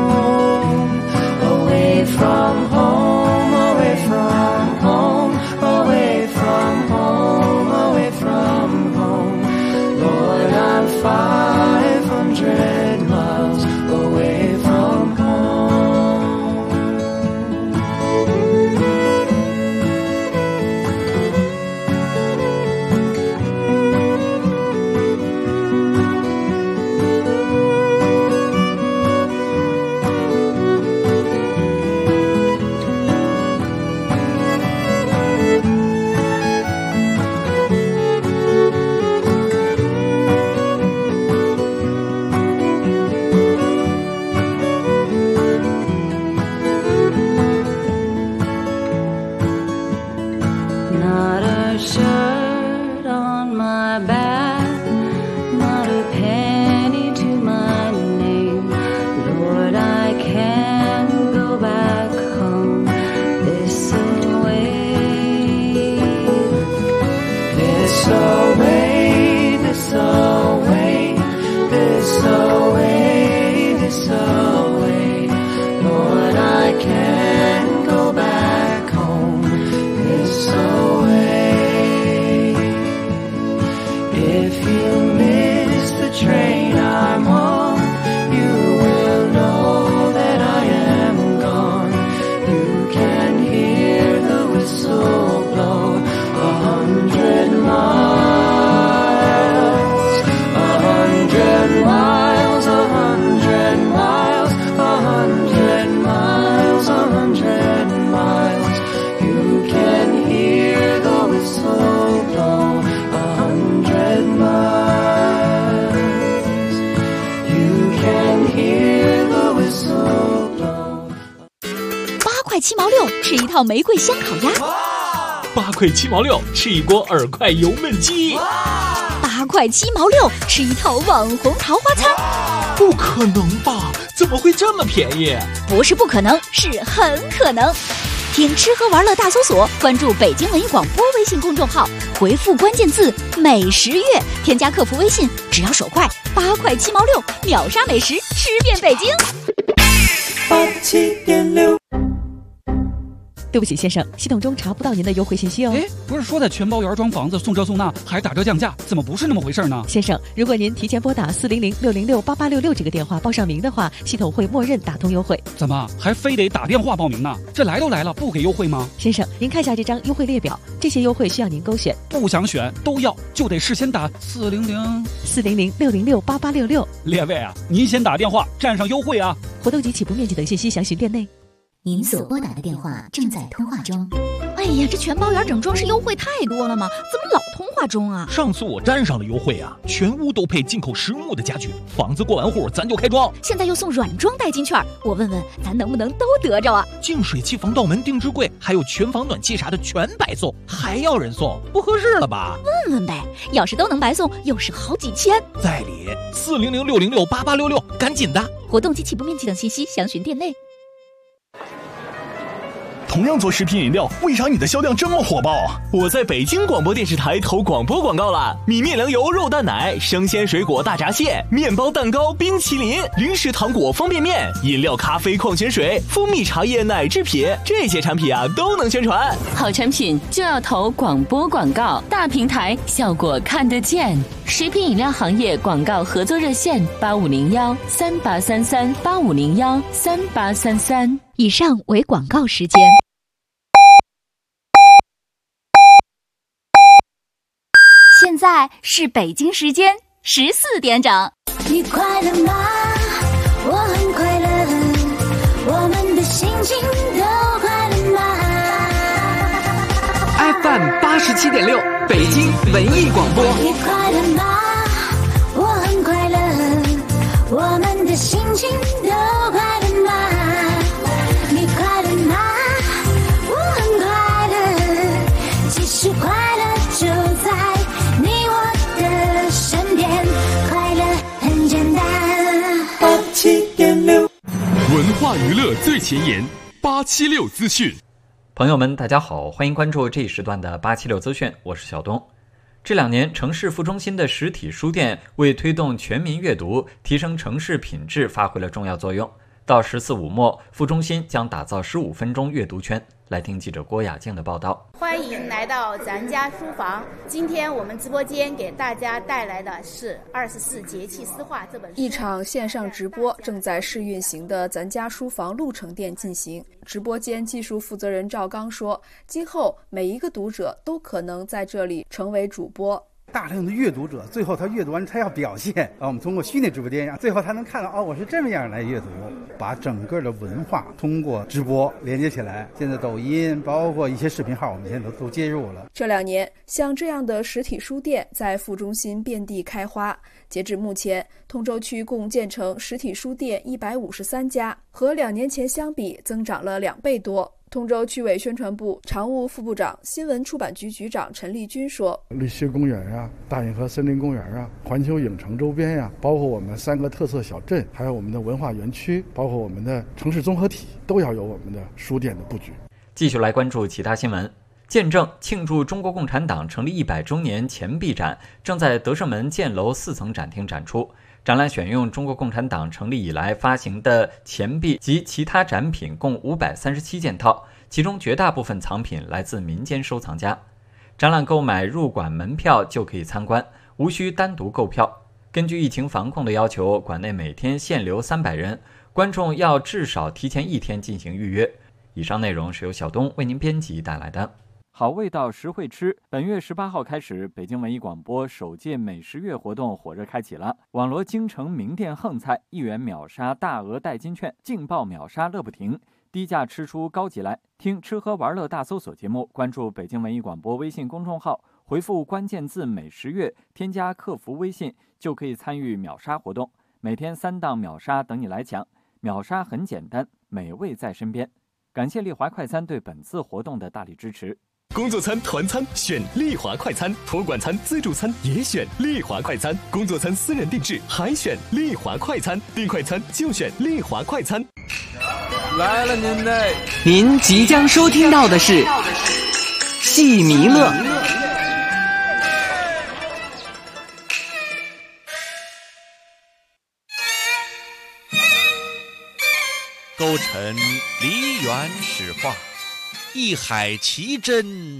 away from home, away from home, away from home, away from home. Lord, I'm 500 miles away from home. Not a shirt on my back, not a penny to my name. Lord, I can't go back home this away, this away, this away, this away, this away. Lord, I can't go back home this away. If you miss the train I'm on, you will know that I am gone. You can hear the whistle blow. 100 miles, 100 miles, 100 miles, 100 miles, 100 miles. You can hear the whistle blow. 100 miles. You can hear the whistle blow. 8块7毛6吃一套玫瑰香烤鸭 ，8块7毛6吃一锅耳快油焖鸡 ，8块7毛6吃一套网红桃花餐。 不可能吧？怎么会这么便宜？ 不是不可能，是很可能。听吃喝玩乐大搜索，关注北京文艺广播微信公众号，回复关键字美食月，添加客服微信，只要手快，8块7毛6，秒杀美食，吃遍北京。 87.6。 对不起，先生，系统中查不到您的优惠信息哦。 哎，不是说在全包园装房子送这送那还打折降价，怎么不是那么回事呢？ 先生，如果您提前拨打400-606-8866这个电话报上名的话，系统会默认打通优惠。 怎么还非得打电话报名呢？这来都来了，不给优惠吗？ 先生，您看下这张优惠列表，这些优惠需要您勾选。 不想选都要，就得事先打 400-606-8866。 列位啊，您先打电话占上优惠啊！ 活动及起步面积等信息详询店内。 您所拨打的电话正在通话中。哎呀，这全包园整装饰优惠太多了吗？怎么老通话中啊？ 上次我沾上了优惠啊，全屋都配进口实木的家具，房子过完户咱就开装。 现在又送软装代金券，我问问咱能不能都得着啊？ 净水器、防盗门、定制柜，还有全房暖气啥的全白送，还要人送，不合适了吧？ 问问呗，要是都能白送，又是好几千。 在理，400-606-8866，赶紧的！ 活动及起步面积等信息详询店内。 同样做食品饮料，为啥你的销量这么火爆？我在北京广播电视台投广播广告了，米面粮油肉蛋奶、生鲜水果大闸蟹、面包蛋糕、冰淇淋、零食糖果方便面、饮料咖啡矿泉水、蜂蜜茶叶奶制品，这些产品啊都能宣传。 好产品就要投广播广告，大平台效果看得见。食品饮料行业广告合作热线8501-3833-8501-3833。 以上为广告时间。现在是北京时间14点整。 你快乐吗？我很快乐，我们的心情都快乐吗 ？FM 87.6，北京文艺广播。 你快乐吗？我很快乐。 话娱乐最前沿，876资讯。 朋友们，大家好，欢迎关注这一时段的876资讯，我是小东。这2年，城市副中心的实体书店为推动全民阅读、提升城市品质发挥了重要作用。到14/5末，副中心将打造15分钟阅读圈。来听记者郭雅静的报道。 欢迎来到咱家书房。今天我们直播间给大家带来的是《24节气诗话》这本书。 一场线上直播正在试运行的咱家书房鹿城店进行。直播间技术负责人赵刚说，今后每一个读者都可能在这里成为主播。 大量的阅读者，最后他阅读完他要表现啊，我们通过虚拟直播间，最后他能看到我是这么样来阅读，把整个的文化通过直播连接起来。现在抖音包括一些视频号，我们现在都接入了。 这2年，像这样的实体书店在副中心遍地开花。截至目前，通州区共建成实体书店153家，和2年前相比增长了2倍多。通州区委宣传部常务副部长、新闻出版局局长陈立军说：“ 绿溪公园啊，大运河森林公园啊，环球影城周边呀，包括我们3个特色小镇，还有我们的文化园区，包括我们的城市综合体，都要有我们的书店的布局。” 继续来关注其他新闻。见证庆祝中国共产党成立100周年钱币展正在德胜门建楼4层展厅展出。展览选用中国共产党成立以来发行的钱币及其他展品共537件套，其中绝大部分藏品来自民间收藏家。展览购买入馆门票就可以参观，无需单独购票。根据疫情防控的要求，馆内每天限流300人，观众要至少提前1天进行预约。以上内容是由小东为您编辑带来的。 好味道实惠吃，本月18号开始，北京文艺广播首届美食月活动火热开启了。网罗京城名店横菜，1元秒杀大额代金券，劲爆秒杀乐不停，低价吃出高级来。听吃喝玩乐大搜索节目，关注北京文艺广播微信公众号，回复关键字美食月，添加客服微信就可以参与秒杀活动，每天3档秒杀等你来抢。秒杀很简单，美味在身边。感谢丽华快餐对本次活动的大力支持。 工作餐、团餐选丽华快餐，托管餐、自助餐也选丽华快餐，工作餐私人定制还选丽华快餐，订快餐就选丽华快餐。 来了您嘞！您即将收听到的是戏迷乐。 勾陈梨园史话，一海奇珍